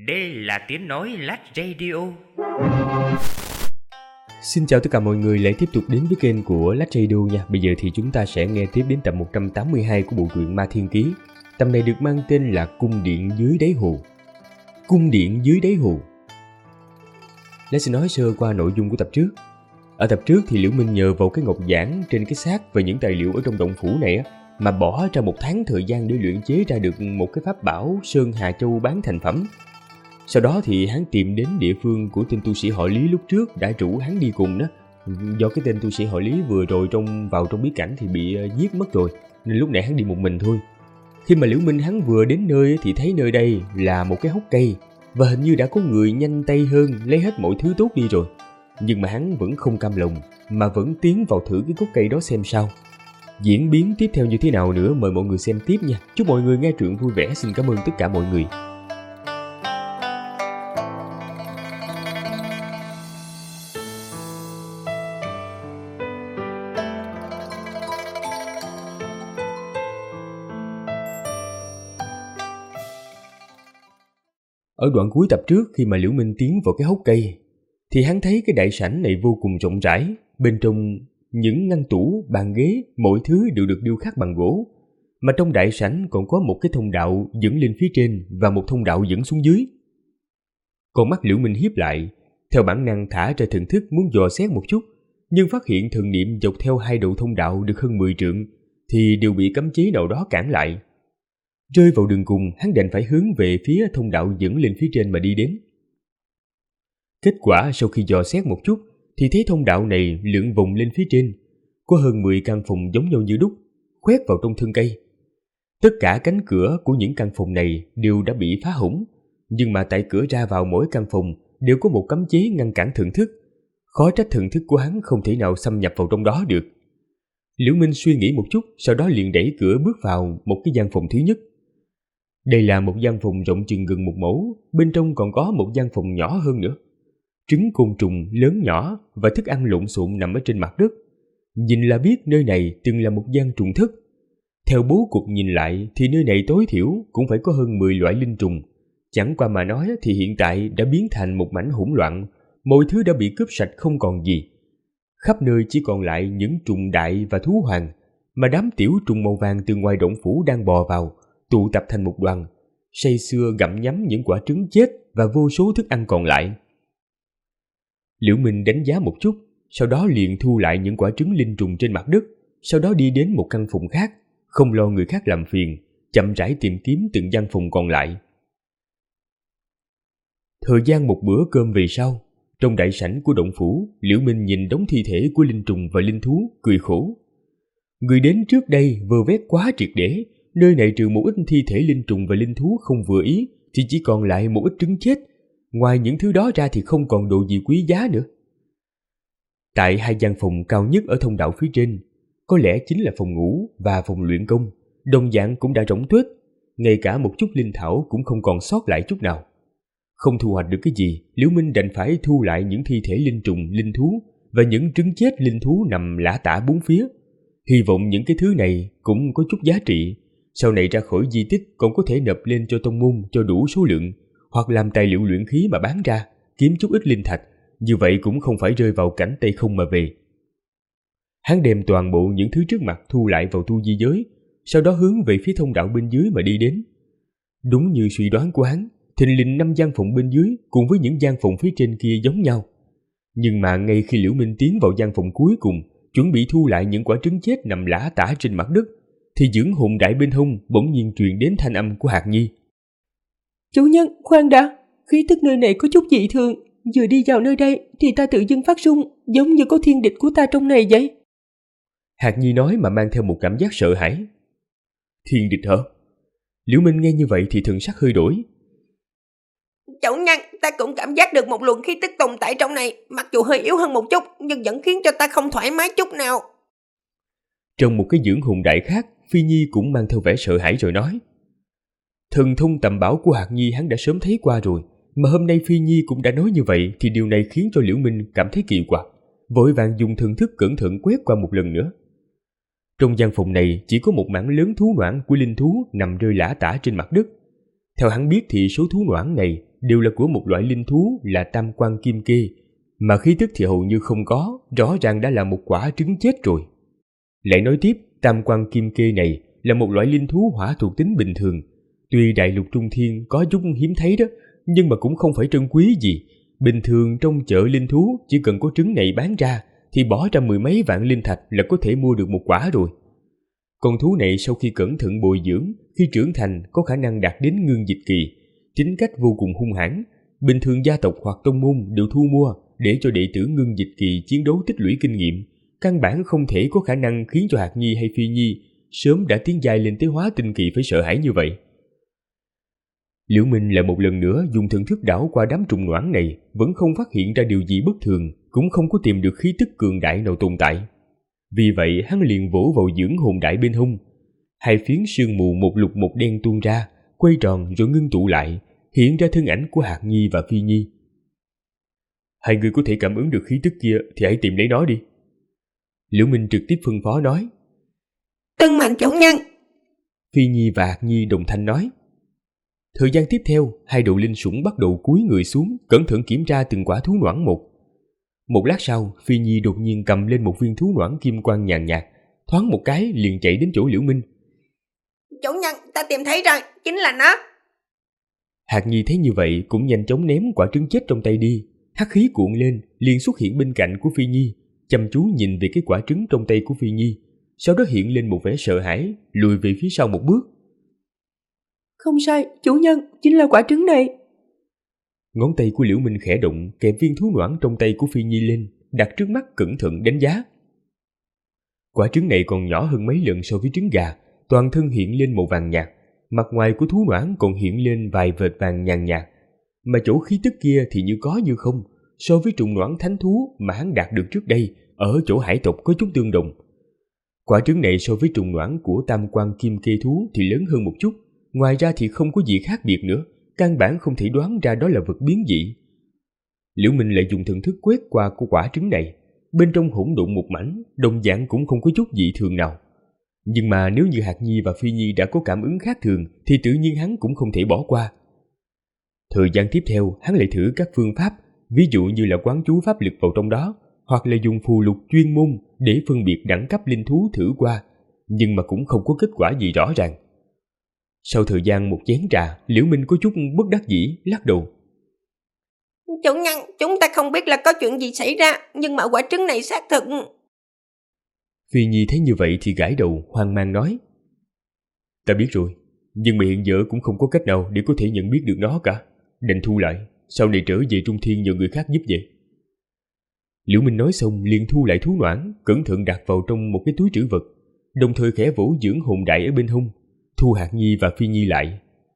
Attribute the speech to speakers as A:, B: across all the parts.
A: Đây là tiếng nói Lách Radio.
B: Xin chào tất cả mọi người lại tiếp tục đến với kênh của Lách Radio nha. Bây giờ thì chúng ta sẽ nghe tiếp đến tập 182 của bộ truyện Ma Thiên Ký. Tập này được mang tên là Cung điện dưới đáy hồ. Cung điện dưới đáy hồ. Lẽ sẽ nói sơ qua nội dung của tập trước. Ở tập trước thì Liễu Minh nhờ vào cái ngọc giản trên cái xác và những tài liệu ở trong động phủ này á, mà bỏ ra 1 tháng thời gian để luyện chế ra được một cái pháp bảo Sơn Hà Châu bán thành phẩm. Sau đó thì hắn tìm đến địa phương của tên tu sĩ họ Lý lúc trước đã rủ hắn đi cùng đó. Do cái tên tu sĩ họ Lý vừa rồi vào trong bí cảnh thì bị giết mất rồi, nên lúc này hắn đi một mình thôi. Khi mà Liễu Minh hắn vừa đến nơi thì thấy nơi đây là một cái hốc cây, và hình như đã có người nhanh tay hơn lấy hết mọi thứ tốt đi rồi. Nhưng mà hắn vẫn không cam lòng, mà vẫn tiến vào thử cái gốc cây đó xem sao. Diễn biến tiếp theo như thế nào nữa mời mọi người xem tiếp nha. Chúc mọi người nghe truyện vui vẻ. Xin cảm ơn tất cả mọi người. Ở đoạn cuối tập trước, khi mà Liễu Minh tiến vào cái hốc cây thì hắn thấy cái đại sảnh này vô cùng rộng rãi. Bên trong những ngăn tủ, bàn ghế, mọi thứ đều được điêu khắc bằng gỗ. Mà trong đại sảnh còn có một cái thông đạo dẫn lên phía trên và một thông đạo dẫn xuống dưới. Con mắt Liễu Minh híp lại, theo bản năng thả ra thần thức muốn dò xét một chút, nhưng phát hiện thần niệm dọc theo 2 đầu thông đạo được hơn 10 trượng thì đều bị cấm chế nào đó cản lại. Rơi vào đường cùng, hắn đành phải hướng về phía thông đạo dẫn lên phía trên mà đi đến. Kết quả sau khi dò xét một chút thì thấy thông đạo này lượn vòng lên phía trên, có hơn 10 căn phòng giống nhau như đúc, khoét vào trong thân cây. Tất cả cánh cửa của những căn phòng này đều đã bị phá hỏng, nhưng mà tại cửa ra vào mỗi căn phòng đều có một cấm chế ngăn cản thần thức. Khó trách thần thức của hắn không thể nào xâm nhập vào trong đó được. Liễu Minh suy nghĩ một chút, sau đó liền đẩy cửa bước vào một cái gian phòng thứ nhất. Đây là một gian phòng rộng chừng gần 1 mẫu, bên trong còn có một gian phòng nhỏ hơn nữa. Trứng côn trùng lớn nhỏ và thức ăn lộn xộn nằm ở trên mặt đất. Nhìn là biết nơi này từng là một gian trùng thất. Theo bố cục nhìn lại thì nơi này tối thiểu cũng phải có hơn 10 loại linh trùng. Chẳng qua mà nói thì hiện tại đã biến thành một mảnh hỗn loạn, mọi thứ đã bị cướp sạch không còn gì. Khắp nơi chỉ còn lại những trùng đại và thú hoàng, mà đám tiểu trùng màu vàng từ ngoài động phủ đang bò vào, tụ tập thành một đoàn, say sưa gặm nhấm những quả trứng chết và vô số thức ăn còn lại. Liễu Minh đánh giá một chút, sau đó liền thu lại những quả trứng linh trùng trên mặt đất, sau đó đi đến một căn phòng khác, không lo người khác làm phiền, chậm rãi tìm kiếm từng gian phòng còn lại. Thời gian một bữa cơm về sau, trong đại sảnh của động phủ, Liễu Minh nhìn đống thi thể của linh trùng và linh thú, cười khổ. Người đến trước đây vơ vét quá triệt để, nơi này trừ một ít thi thể linh trùng và linh thú không vừa ý thì chỉ còn lại một ít trứng chết. Ngoài những thứ đó ra thì không còn đồ gì quý giá nữa. Tại 2 gian phòng cao nhất ở thông đạo phía trên, có lẽ chính là phòng ngủ và phòng luyện công, đồng dạng cũng đã rỗng tuếch, ngay cả một chút linh thảo cũng không còn sót lại chút nào. Không thu hoạch được cái gì, Liễu Minh đành phải thu lại những thi thể linh trùng, linh thú và những trứng chết linh thú nằm lả tả bốn phía. Hy vọng những cái thứ này cũng có chút giá trị, sau này ra khỏi di tích còn có thể nộp lên cho tông môn cho đủ số lượng, hoặc làm tài liệu luyện khí mà bán ra, kiếm chút ít linh thạch, như vậy cũng không phải rơi vào cảnh tay không mà về. Hắn đem toàn bộ những thứ trước mặt thu lại vào tu di giới, sau đó hướng về phía thông đạo bên dưới mà đi đến. Đúng như suy đoán của hắn, thình lình 5 gian phòng bên dưới cùng với những gian phòng phía trên kia giống nhau. Nhưng mà ngay khi Liễu Minh tiến vào gian phòng cuối cùng, chuẩn bị thu lại những quả trứng chết nằm lả tả trên mặt đất, thì dưỡng hồn đại bên hông bỗng nhiên truyền đến thanh âm của Hạc Nhi.
C: Chủ nhân, khoan đã, khí tức nơi này có chút dị thường, vừa đi vào nơi đây thì ta tự dưng phát run, giống như có thiên địch của ta trong này vậy.
B: Hạc Nhi nói mà mang theo một cảm giác sợ hãi. Thiên địch hả? Liễu Minh nghe như vậy thì thần sắc hơi đổi.
D: Chủ nhân, ta cũng cảm giác được một luồng khí tức tồn tại trong này, mặc dù hơi yếu hơn một chút nhưng vẫn khiến cho ta không thoải mái chút nào.
B: Trong một cái dưỡng hồn đại khác, Phi Nhi cũng mang theo vẻ sợ hãi rồi nói. Thần thông tầm bảo của Hạc Nhi hắn đã sớm thấy qua rồi, mà hôm nay Phi Nhi cũng đã nói như vậy thì điều này khiến cho Liễu Minh cảm thấy kỳ quặc, vội vàng dùng thần thức cẩn thận quét qua một lần nữa. Trong gian phòng này chỉ có một mảng lớn thú noãn của linh thú nằm rơi lả tả trên mặt đất. Theo hắn biết thì số thú noãn này đều là của một loại linh thú là tam quan kim kê, mà khí tức thì hầu như không có, rõ ràng đã là một quả trứng chết rồi. Lại nói tiếp, tam quan kim kê này là một loại linh thú hỏa thuộc tính bình thường. Tuy đại lục Trung Thiên có chút hiếm thấy đó, nhưng mà cũng không phải trân quý gì. Bình thường trong chợ linh thú chỉ cần có trứng này bán ra thì bỏ ra 10 mấy vạn linh thạch là có thể mua được một quả rồi. Con thú này sau khi cẩn thận bồi dưỡng, khi trưởng thành có khả năng đạt đến ngưng dịch kỳ, tính cách vô cùng hung hãn. Bình thường gia tộc hoặc tông môn đều thu mua để cho đệ tử ngưng dịch kỳ chiến đấu tích lũy kinh nghiệm, căn bản không thể có khả năng khiến cho Hạt Nhi hay Phi Nhi sớm đã tiến giai lên tới hóa tinh kỳ phải sợ hãi như vậy. Liễu Minh lại một lần nữa dùng thần thức đảo qua đám trùng noãn này, vẫn không phát hiện ra điều gì bất thường, cũng không có tìm được khí tức cường đại nào tồn tại. Vì vậy hắn liền vỗ vào dưỡng hồn đại bên hông. Hai phiến sương mù một lục một đen tuôn ra, quay tròn rồi ngưng tụ lại, hiện ra thân ảnh của Hạt Nhi và Phi Nhi. Hai người có thể cảm ứng được khí tức kia thì hãy tìm lấy nó đi. Liễu Minh trực tiếp phân phó nói.
D: Tuân mệnh chủ nhân.
B: Phi Nhi và Hạt Nhi đồng thanh nói. Thời gian tiếp theo, hai đầu linh sủng bắt đầu cúi người xuống, cẩn thận kiểm tra từng quả thú noãn một. Một lát sau, Phi Nhi đột nhiên cầm lên một viên thú noãn kim quang nhàn nhạt, thoáng một cái liền chạy đến chỗ Liễu Minh.
D: Chủ nhân, ta tìm thấy rồi, chính là nó.
B: Hạt Nhi thấy như vậy cũng nhanh chóng ném quả trứng chết trong tay đi, hắc khí cuộn lên, liền xuất hiện bên cạnh của Phi Nhi, chăm chú nhìn về cái quả trứng trong tay của Phi Nhi, sau đó hiện lên một vẻ sợ hãi, lùi về phía sau một bước.
C: Không sai, chủ nhân, chính là quả trứng này.
B: Ngón tay của Liễu Minh khẽ động, kẹp viên thú noãn trong tay của Phi Nhi lên, đặt trước mắt cẩn thận đánh giá. Quả trứng này còn nhỏ hơn mấy lần so với trứng gà, toàn thân hiện lên màu vàng nhạt, mặt ngoài của thú noãn còn hiện lên vài vệt vàng nhàn nhạt, mà chỗ khí tức kia thì như có như không, so với trùng noãn thánh thú mà hắn đạt được trước đây ở chỗ hải tộc có chút tương đồng. Quả trứng này so với trùng noãn của tam quan kim kê thú thì lớn hơn một chút, ngoài ra thì không có gì khác biệt nữa, căn bản không thể đoán ra đó là vật biến dị. Liễu Minh lại dùng thần thức quét qua của quả trứng này, bên trong hỗn độn một mảnh, đồng dạng cũng không có chút dị thường nào. Nhưng mà nếu như Hạt Nhi và Phi Nhi đã có cảm ứng khác thường thì tự nhiên hắn cũng không thể bỏ qua. Thời gian tiếp theo, hắn lại thử các phương pháp, ví dụ như là quán chú pháp lực vào trong đó, hoặc là dùng phù lục chuyên môn để phân biệt đẳng cấp linh thú thử qua, nhưng mà cũng không có kết quả gì rõ ràng. Sau thời gian một chén trà, Liễu Minh có chút bất đắc dĩ, lắc đầu.
D: Chủ nhân, chúng ta không biết là có chuyện gì xảy ra, nhưng mà quả trứng này xác thực.
B: Phi Nhi thấy như vậy thì gãi đầu, hoang mang nói. Ta biết rồi, nhưng mà hiện giờ cũng không có cách nào để có thể nhận biết được nó cả. Đành thu lại, sau này trở về Trung Thiên nhờ người khác giúp vậy. Liễu Minh nói xong liền thu lại thú noãn, cẩn thận đặt vào trong một cái túi trữ vật, đồng thời khẽ vỗ dưỡng hồn đại ở bên hông, thu Hạt Nhi và Phi Nhi lại.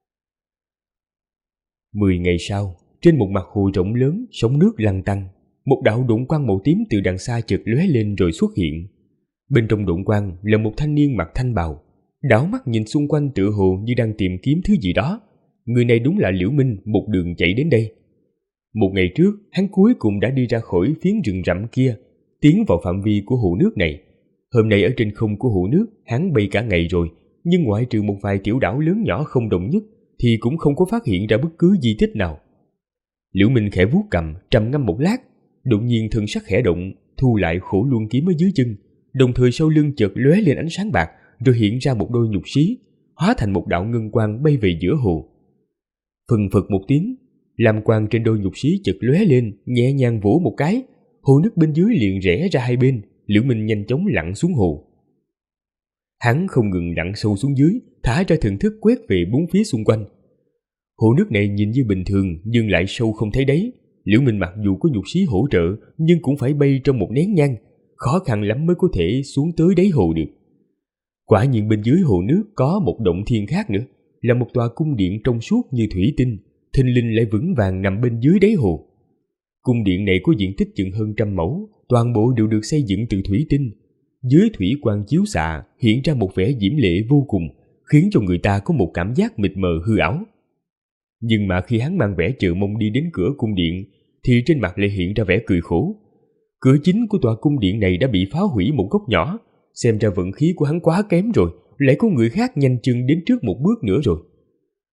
B: 10 ngày sau, trên một mặt hồ rộng lớn, sóng nước lăn tăn, một đạo độn quang màu tím từ đằng xa chợt lóe lên rồi xuất hiện. Bên trong độn quang là một thanh niên mặc thanh bào, đảo mắt nhìn xung quanh tựa hồ như đang tìm kiếm thứ gì đó. Người này đúng là Liễu Minh một đường chạy đến đây. Một ngày trước, hắn cuối cùng đã đi ra khỏi phiến rừng rậm kia, tiến vào phạm vi của hồ nước này. Hôm nay ở trên không của hồ nước, hắn bay cả ngày rồi, nhưng ngoại trừ một vài tiểu đảo lớn nhỏ không đồng nhất, thì cũng không có phát hiện ra bất cứ di tích nào. Liễu Minh khẽ vuốt cằm, trầm ngâm một lát, đột nhiên thân sắc khẽ động, thu lại khổ luân kiếm ở dưới chân, đồng thời sau lưng chợt lóe lên ánh sáng bạc, rồi hiện ra một đôi nhục xí, hóa thành một đạo ngân quang bay về giữa hồ. Phừng phật một tiếng, lam quang trên đôi nhục xí chợt lóe lên, nhẹ nhàng vỗ một cái, hồ nước bên dưới liền rẽ ra hai bên. Liễu Minh nhanh chóng lặn xuống hồ. Hắn không ngừng lặn sâu xuống dưới, thả ra thần thức quét về bốn phía xung quanh. Hồ nước này nhìn như bình thường nhưng lại sâu không thấy đáy. Liễu Minh mặc dù có nhục xí hỗ trợ nhưng cũng phải bay trong một nén nhang, khó khăn lắm mới có thể xuống tới đáy hồ được. Quả nhiên bên dưới hồ nước có một động thiên khác nữa, là một tòa cung điện trong suốt như thủy tinh, thình lình lại vững vàng nằm bên dưới đáy hồ. Cung điện này có diện tích chừng hơn 100 mẫu, toàn bộ đều được xây dựng từ thủy tinh. Dưới thủy quang chiếu xạ hiện ra một vẻ diễm lệ vô cùng, khiến cho người ta có một cảm giác mịt mờ hư ảo. Nhưng mà khi hắn mang vẻ chờ mong đi đến cửa cung điện, thì trên mặt lại hiện ra vẻ cười khổ. Cửa chính của tòa cung điện này đã bị phá hủy một góc nhỏ, xem ra vận khí của hắn quá kém rồi, lại có người khác nhanh chân đến trước một bước nữa rồi.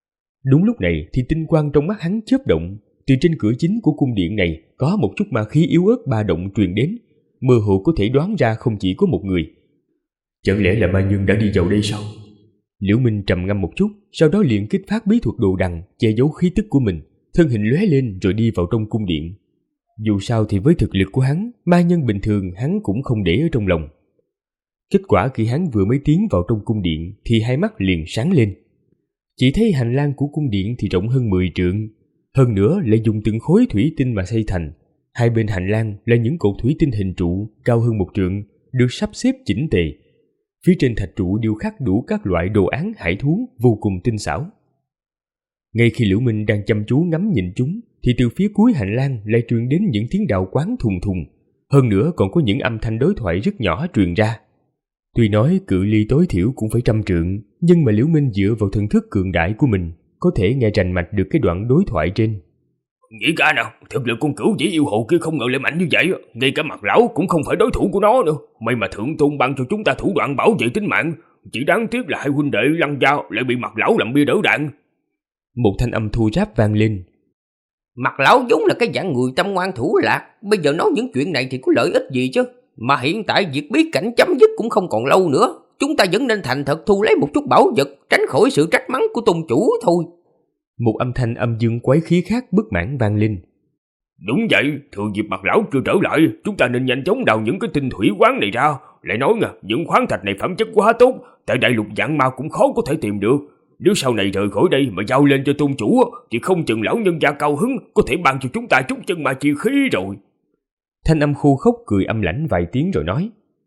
B: Đúng lúc này thì tinh quang trong mắt hắn chớp động, từ trên cửa chính của cung điện này có một chút ma khí yếu ớt ba động truyền đến, mơ hồ có thể đoán ra không chỉ có một người. Chẳng lẽ là ma nhân đã đi vào đây sao? Liễu Minh trầm ngâm một chút, sau đó liền kích phát bí thuật đồ đằng che giấu khí tức của mình, thân hình lóe lên rồi đi vào trong cung điện. Dù sao thì với thực lực của hắn, ma nhân bình thường hắn cũng không để ở trong lòng. Kết quả khi hắn vừa mới tiến vào trong cung điện thì hai mắt liền sáng lên. Chỉ thấy hành lang của cung điện thì rộng hơn 10 trượng, hơn nữa lại dùng từng khối thủy tinh mà xây thành. Hai bên hành lang là những cột thủy tinh hình trụ cao hơn 1 trượng, được sắp xếp chỉnh tề. Phía trên thạch trụ điêu khắc đủ các loại đồ án hải thú vô cùng tinh xảo. Ngay khi Liễu Minh đang chăm chú ngắm nhìn chúng, thì từ phía cuối hành lang lại truyền đến những tiếng đào quáng thùng thùng, hơn nữa còn có những âm thanh đối thoại rất nhỏ truyền ra. Tuy nói cự ly tối thiểu cũng phải 100 trượng, nhưng mà Liễu Minh dựa vào thần thức cường đại của mình, có thể nghe rành mạch được cái đoạn đối thoại trên.
E: Nghĩ cả nào, thực lực con cửu dĩ yêu hồ kia không ngờ lại mạnh như vậy, ngay cả mặt lão cũng không phải đối thủ của nó nữa. May mà thượng tôn ban cho chúng ta thủ đoạn bảo vệ tính mạng, chỉ đáng tiếc là hai huynh đệ Lăng Giao lại bị mặt lão làm bia đỡ đạn.
B: Một thanh âm thô ráp vang lên.
D: Mặt lão vốn là cái dạng người tâm ngoan thủ lạc, bây giờ nói những chuyện này thì có lợi ích gì chứ? Mà hiện tại việc bí cảnh chấm dứt cũng không còn lâu nữa, chúng ta vẫn nên thành thật thu lấy một chút bảo vật, tránh khỏi sự trách mắng của tôn chủ thôi.
B: Một âm thanh âm dương quái khí khác bất mãn vang lên.
E: Đúng vậy, thừa dịp mặt lão chưa trở lại, chúng ta nên nhanh chóng đào những cái tinh thủy quán này ra. Lại nói nha, những khoáng thạch này phẩm chất quá tốt, tại đại lục Vạn Ma cũng khó có thể tìm được. Nếu sau này rời khỏi đây mà giao lên cho tôn chủ, thì không chừng lão nhân gia cao hứng có thể ban cho chúng ta chút chân ma chi khí rồi.
B: Thanh âm khô khốc cười âm lãnh vài tiếng rồi nói.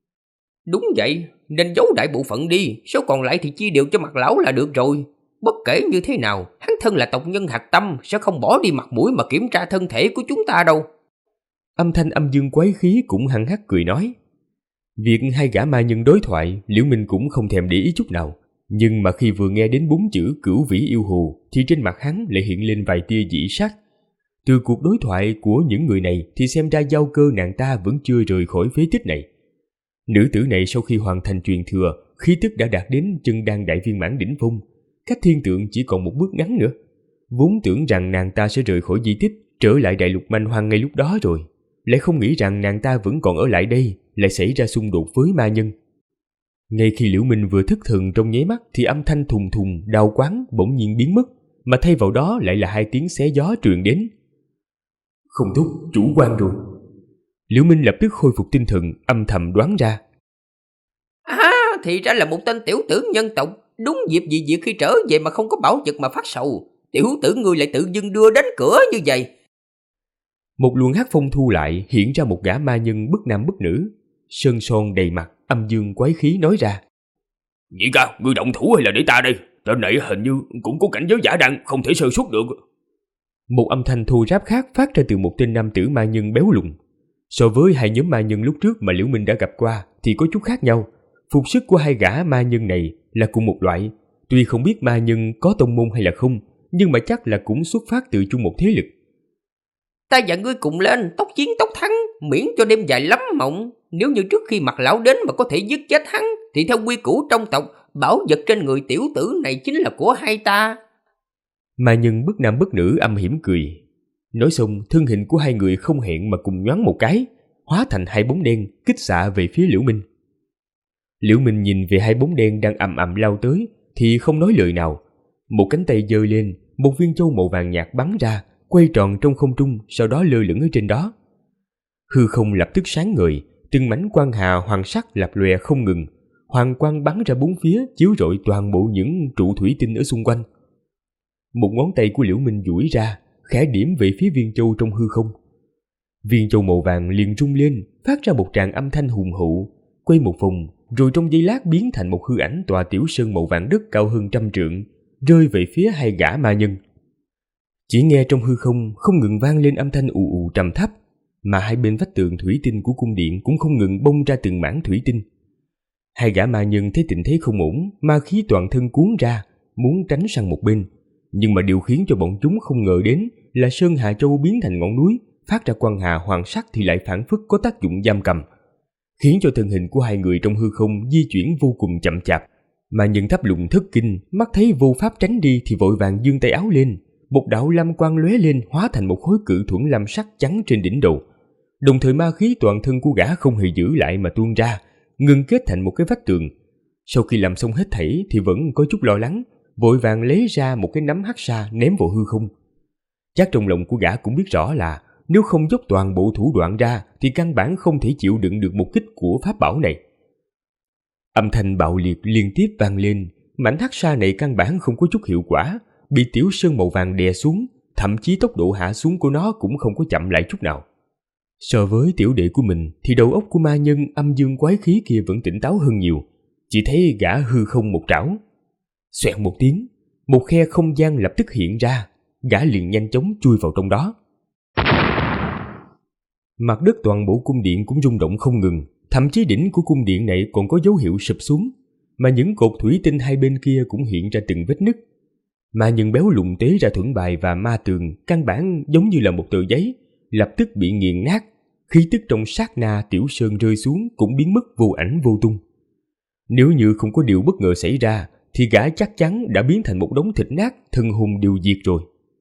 D: Đúng vậy, nên giấu đại bộ phận đi, số còn lại thì chia đều cho mặt lão là được rồi. Bất kể như thế nào, hắn thân là tộc nhân hạch tâm, sẽ không bỏ đi mặt mũi mà kiểm tra thân thể của chúng ta đâu.
B: Âm thanh âm dương quái khí cũng hăng hắc cười nói. Việc hai gã ma nhân đối thoại, Liễu Minh cũng không thèm để ý chút nào. Nhưng mà khi vừa nghe đến 4 chữ cửu vĩ yêu hồ, thì trên mặt hắn lại hiện lên vài tia dị sắc. Từ cuộc đối thoại của những người này thì xem ra Giao Cơ nàng ta vẫn chưa rời khỏi phế tích này. Nữ tử này sau khi hoàn thành truyền thừa, khí tức đã đạt đến chân đan đại viên mãn đỉnh phong, cách thiên tượng chỉ còn một bước ngắn nữa. Vốn tưởng rằng nàng ta sẽ rời khỏi di tích, trở lại đại lục manh hoang ngay lúc đó rồi, lại không nghĩ rằng nàng ta vẫn còn ở lại đây, lại xảy ra xung đột với ma nhân. Ngay khi Liễu Minh vừa thức thần trong nháy mắt thì âm thanh thùng thùng đau quáng bỗng nhiên biến mất, mà thay vào đó lại là 2 tiếng xé gió truyền đến. Không tốt, chủ quan rồi. Liễu Minh lập tức khôi phục tinh thần, âm thầm đoán ra.
D: Thì ra là một tên tiểu tử nhân tộc, đúng dịp gì việc khi trở về mà không có bảo vật mà phát sầu. Tiểu tử ngươi lại tự dưng đưa đến cửa như vậy.
B: Một luồng hắc phong thu lại, hiện ra một gã ma nhân bất nam bất nữ, sơn son đầy mặt, âm dương quái khí nói ra.
E: Nhị ca, ngươi động thủ hay là để ta đây? Tên này hình như cũng có cảnh giới giả đan, không thể sơ suất được.
B: Một âm thanh thô ráp khác phát ra từ một tên nam tử ma nhân béo lùn. So với hai nhóm ma nhân lúc trước mà Liễu Minh đã gặp qua thì có chút khác nhau. Phục sức của hai gã ma nhân này là cùng một loại. Tuy không biết ma nhân có tông môn hay là không, nhưng mà chắc là cũng xuất phát từ chung một thế lực.
D: Ta và ngươi cùng lên, tốc chiến tốc thắng, miễn cho đêm dài lắm mộng. Nếu như trước khi mặt lão đến mà có thể giết chết hắn, thì theo quy củ trong tộc, bảo vật trên người tiểu tử này chính là của hai ta.
B: Ma nhân bất nam bất nữ âm hiểm cười. Nói xong, thân hình của hai người không hẹn mà cùng nhoáng một cái, hóa thành 2 bóng đen kích xạ về phía Liễu Minh. Liễu Minh nhìn về 2 bóng đen đang ầm ầm lao tới thì không nói lời nào. Một cánh tay giơ lên, một viên châu màu vàng nhạt bắn ra, quay tròn trong không trung, sau đó lơ lửng ở trên đó. Hư không lập tức sáng ngời, từng mảnh quang hà hoàng sắc lập lòe không ngừng, hoàng quang bắn ra bốn phía, chiếu rọi toàn bộ những trụ thủy tinh ở xung quanh. Một ngón tay của Liễu Minh duỗi ra, khẽ điểm về phía viên châu trong hư không. Viên châu màu vàng liền rung lên, phát ra một tràng âm thanh hùng hậu, quay một vòng, rồi trong giây lát biến thành một hư ảnh tòa tiểu sơn màu vàng đất cao hơn 100 trượng, rơi về phía hai gã ma nhân. Chỉ nghe trong hư không không ngừng vang lên âm thanh ù ù trầm thấp, mà hai bên vách tường thủy tinh của cung điện cũng không ngừng bông ra từng mảng thủy tinh. Hai gã ma nhân thấy tình thế không ổn, ma khí toàn thân cuốn ra, muốn tránh sang một bên, nhưng mà điều khiến cho bọn chúng không ngờ đến là Sơn Hà Châu biến thành ngọn núi, phát ra quang hà hoàng sắc thì lại phản phất có tác dụng giam cầm, khiến cho thân hình của hai người trong hư không di chuyển vô cùng chậm chạp, Ma Nhân thấp lùng thất kinh, mắt thấy vô pháp tránh đi thì vội vàng giương tay áo lên, một đạo lam quang lóe lên hóa thành một khối cự thuẫn lam sắc trắng trên đỉnh đầu. Đồng thời ma khí toàn thân của gã không hề giữ lại mà tuôn ra, ngưng kết thành một cái vách tường. Sau khi làm xong hết thảy thì vẫn có chút lo lắng, vội vàng lấy ra một cái nắm hắc sa ném vào hư không. Chắc trong lòng của gã cũng biết rõ là nếu không dốc toàn bộ thủ đoạn ra thì căn bản không thể chịu đựng được một kích của pháp bảo này. Âm thanh bạo liệt liên tiếp vang lên, mảnh hắc sa này căn bản không có chút hiệu quả, bị tiểu sơn màu vàng đè xuống, thậm chí tốc độ hạ xuống của nó cũng không có chậm lại chút nào. So với tiểu đệ của mình thì đầu óc của ma nhân âm dương quái khí kia vẫn tỉnh táo hơn nhiều. Chỉ thấy gã hư không một trảo, xoẹt một tiếng, một khe không gian lập tức hiện ra, gã liền nhanh chóng chui vào trong đó. Mặt đất toàn bộ cung điện cũng rung động không ngừng, thậm chí đỉnh của cung điện này còn có dấu hiệu sụp xuống, mà những cột thủy tinh hai bên kia cũng hiện ra từng vết nứt. Ma nhân béo lụng tế ra thuẫn bài và ma tường căn bản giống như là một tờ giấy, lập tức bị nghiền nát, khí tức trong sát na tiểu sơn rơi xuống cũng biến mất vô ảnh vô tung. Nếu như không có điều bất ngờ xảy ra thì gã chắc chắn đã biến thành một đống thịt nát, thân hồn đều diệt rồi.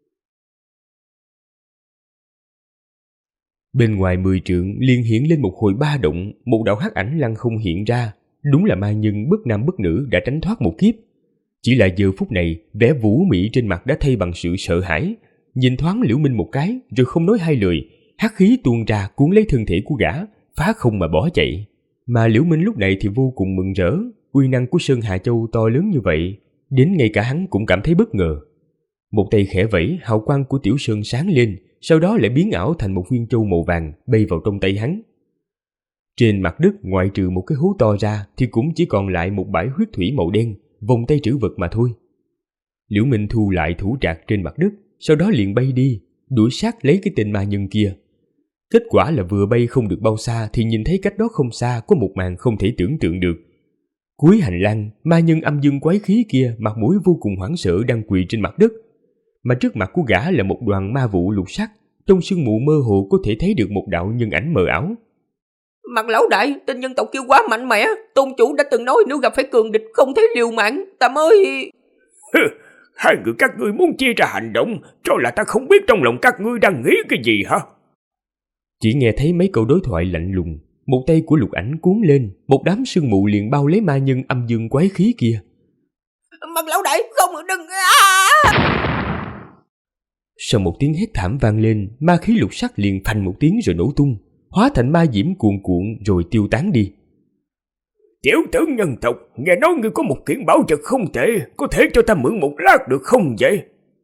B: Bên ngoài 10 trượng liền hiện lên một hồi ba động, một đạo hắc ảnh lăng không hiện ra, đúng là ma nhân bất nam bất nữ đã tránh thoát một kiếp. Chỉ là giờ phút này, vẻ vũ mị trên mặt đã thay bằng sự sợ hãi, nhìn thoáng Liễu Minh một cái rồi không nói hai lời, hắc khí tuôn ra cuốn lấy thân thể của gã, phá không mà bỏ chạy. Mà Liễu Minh lúc này thì vô cùng mừng rỡ, uy năng của Sơn Hà Châu to lớn như vậy, đến ngay cả hắn cũng cảm thấy bất ngờ. Một tay khẽ vẫy, hào quang của tiểu sơn sáng lên, sau đó lại biến ảo thành một viên châu màu vàng bay vào trong tay hắn. Trên mặt đất ngoại trừ một cái hố to ra thì cũng chỉ còn lại một bãi huyết thủy màu đen, vòng tay trữ vật mà thôi. Liễu Minh thu lại thủ trạc trên mặt đất, sau đó liền bay đi, đuổi sát lấy cái tên ma nhân kia. Kết quả là vừa bay không được bao xa thì nhìn thấy cách đó không xa có một màn không thể tưởng tượng được. Cuối hành lang, ma nhân âm dương quái khí kia mặt mũi vô cùng hoảng sợ đang quỳ trên mặt đất, mà trước mặt của gã là một đoàn ma vụ lục sắc, trong sương mù mơ hồ có thể thấy được một đạo nhân ảnh mờ ảo.
D: Mặt lão đại, tên nhân tộc kia quá mạnh mẽ, tôn chủ đã từng nói nếu gặp phải cường địch không thể liều mạng, ta mới...
E: Hai người các ngươi muốn chia ra hành động, cho là ta không biết trong lòng các ngươi đang nghĩ cái gì hả?
B: Chỉ nghe thấy mấy câu đối thoại lạnh lùng, một tay của Lục Ảnh cuốn lên, một đám sương mù liền bao lấy ma nhân âm dương quái khí kia.
D: Mặt lão đại, không, đừng...
B: Sau một tiếng hét thảm vang lên, ma khí lục sắc liền phanh một tiếng rồi nổ tung, hóa thành ma diễm cuồn cuộn rồi tiêu tán đi.
E: Tiểu tử nhân tộc, nghe nói ngươi có một kiện bảo vật không tệ, có thể cho ta mượn một lát được không vậy?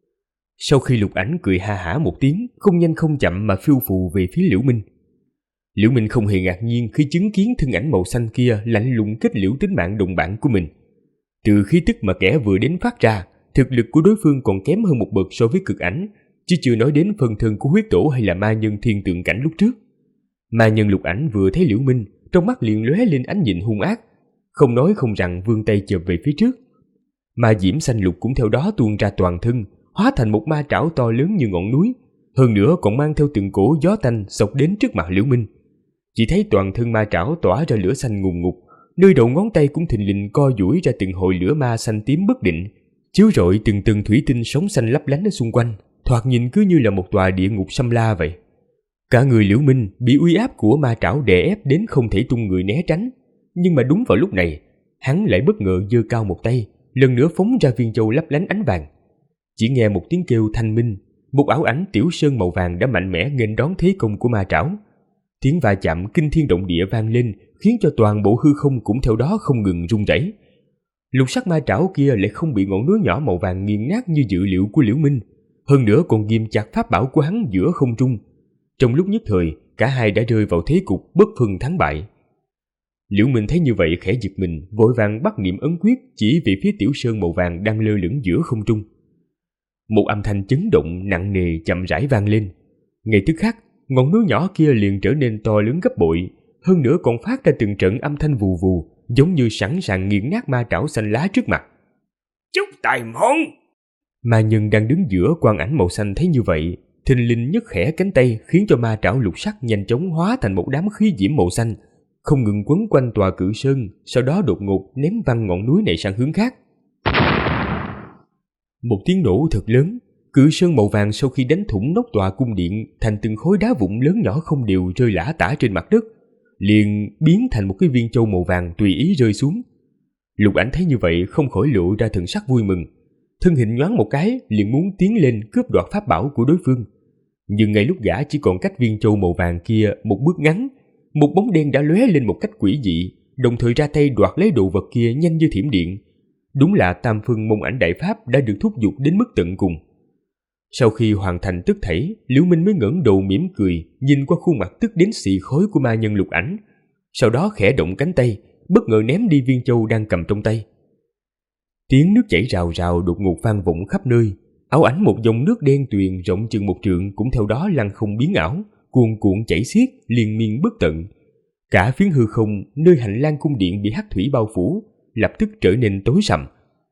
B: Sau khi Lục Ảnh cười ha hả một tiếng, không nhanh không chậm mà phiêu phù về phía Liễu Minh. Liễu Minh không hề ngạc nhiên khi chứng kiến thân ảnh màu xanh kia lạnh lùng kết liễu tính mạng đồng bạn của mình. Từ khí tức mà kẻ vừa đến phát ra, thực lực của đối phương còn kém hơn một bậc so với cực ảnh, chứ chưa nói đến phần thân của huyết tổ hay là ma nhân thiên tượng cảnh lúc trước. Ma nhân Lục Ảnh vừa thấy Liễu Minh, trong mắt liền lóe lên ánh nhìn hung ác, không nói không rằng vươn tay chộp về phía trước. Ma diễm xanh lục cũng theo đó tuôn ra toàn thân, hóa thành một ma trảo to lớn như ngọn núi, hơn nữa còn mang theo từng cổ gió tanh xộc đến trước mặt Liễu Minh. Chỉ thấy toàn thân ma trảo tỏa ra lửa xanh ngùn ngụt, nơi đầu ngón tay cũng thình lình co duỗi ra từng hồi lửa ma xanh tím bất định, chiếu rọi từng tầng thủy tinh sống xanh lấp lánh ở xung quanh, thoạt nhìn cứ như là một tòa địa ngục xâm la vậy. Cả người Liễu Minh bị uy áp của ma trảo đè ép đến không thể tung người né tránh, nhưng mà đúng vào lúc này, hắn lại bất ngờ giơ cao một tay, lần nữa phóng ra viên châu lấp lánh ánh vàng. Chỉ nghe một tiếng kêu thanh minh, một ảo ảnh tiểu sơn màu vàng đã mạnh mẽ nghênh đón thế công của ma trảo. Tiếng va chạm kinh thiên động địa vang lên, khiến cho toàn bộ hư không cũng theo đó không ngừng rung rẩy. Lục sắc ma trảo kia lại không bị ngọn núi nhỏ màu vàng nghiền nát như dự liệu của Liễu Minh, hơn nữa còn ghim chặt pháp bảo của hắn giữa không trung. Trong lúc nhất thời, cả hai đã rơi vào thế cục bất phân thắng bại. Liễu Minh thấy như vậy khẽ giật mình, vội vàng bắt niệm ấn quyết chỉ về phía tiểu sơn màu vàng đang lơ lửng giữa không trung. Một âm thanh chấn động nặng nề chậm rãi vang lên. Ngay tức khắc, ngọn núi nhỏ kia liền trở nên to lớn gấp bội, hơn nữa còn phát ra từng trận âm thanh vù vù, giống như sẵn sàng nghiền nát ma trảo xanh lá trước mặt.
E: Chúc tài món!
B: Ma nhân đang đứng giữa quang ảnh màu xanh thấy như vậy, thình lình nhấc khẽ cánh tay khiến cho ma trảo lục sắc nhanh chóng hóa thành một đám khí diễm màu xanh, không ngừng quấn quanh tòa cự sơn, sau đó đột ngột ném văng ngọn núi này sang hướng khác. Một tiếng nổ thật lớn, cự sơn màu vàng sau khi đánh thủng nóc tòa cung điện thành từng khối đá vụn lớn nhỏ không đều rơi lả tả trên mặt đất, liền biến thành một cái viên châu màu vàng tùy ý rơi xuống. Lục Ảnh thấy như vậy không khỏi lộ ra thần sắc vui mừng, thân hình nhoáng một cái liền muốn tiến lên cướp đoạt pháp bảo của đối phương. Nhưng ngay lúc gã chỉ còn cách viên châu màu vàng kia một bước ngắn, một bóng đen đã lóe lên một cách quỷ dị, đồng thời ra tay đoạt lấy đồ vật kia nhanh như thiểm điện. Đúng là Tam Phân Mông Ảnh Đại Pháp đã được thúc giục đến mức tận cùng. Sau khi hoàn thành tất thảy, Liễu Minh mới ngẩng đầu mỉm cười, nhìn qua khuôn mặt tức đến xì khói của ma nhân Lục Ảnh, sau đó khẽ động cánh tay, bất ngờ ném đi viên châu đang cầm trong tay. Tiếng nước chảy rào rào đột ngột vang vọng khắp nơi, ảo ảnh một dòng nước đen tuyền rộng chừng 1 trượng cũng theo đó lăn không biến ảo, cuồn cuộn chảy xiết liên miên bất tận. Cả phiến hư không nơi hành lang cung điện bị hắc thủy bao phủ lập tức trở nên tối sầm.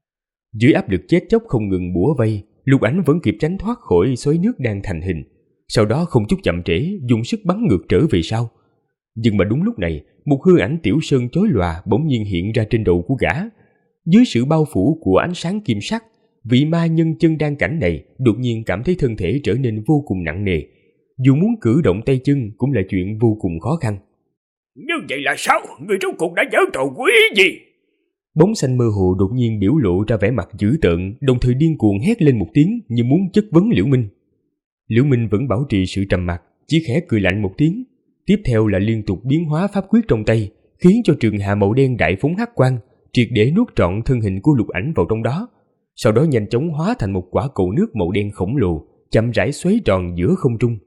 B: Dưới áp lực chết chóc không ngừng bủa vây, Lục Ảnh vẫn kịp tránh thoát khỏi xoáy nước đang thành hình, sau đó không chút chậm trễ dùng sức bắn ngược trở về sau. Nhưng mà đúng lúc này, một hư ảnh tiểu sơn chói lòa bỗng nhiên hiện ra trên đầu của gã. Dưới sự bao phủ của ánh sáng kim sắc, vị ma nhân chân đan cảnh này đột nhiên cảm thấy thân thể trở nên vô cùng nặng nề, dù muốn cử động tay chân cũng là chuyện vô cùng khó khăn.
E: Như vậy là sao? Người rốt cuộc đã giở trò quỷ gì?
B: Bóng xanh mơ hồ đột nhiên biểu lộ ra vẻ mặt dữ tợn, đồng thời điên cuồng hét lên một tiếng như muốn chất vấn Liễu Minh. Liễu Minh vẫn bảo trì sự trầm mặc, chỉ khẽ cười lạnh một tiếng, tiếp theo là liên tục biến hóa pháp quyết trong tay, khiến cho trường hà màu đen đại phóng hắc quang triệt để nuốt trọn thân hình của Lục Ảnh vào trong đó, sau đó nhanh chóng hóa thành một quả cầu nước màu đen khổng lồ, chậm rãi xoáy tròn giữa không trung.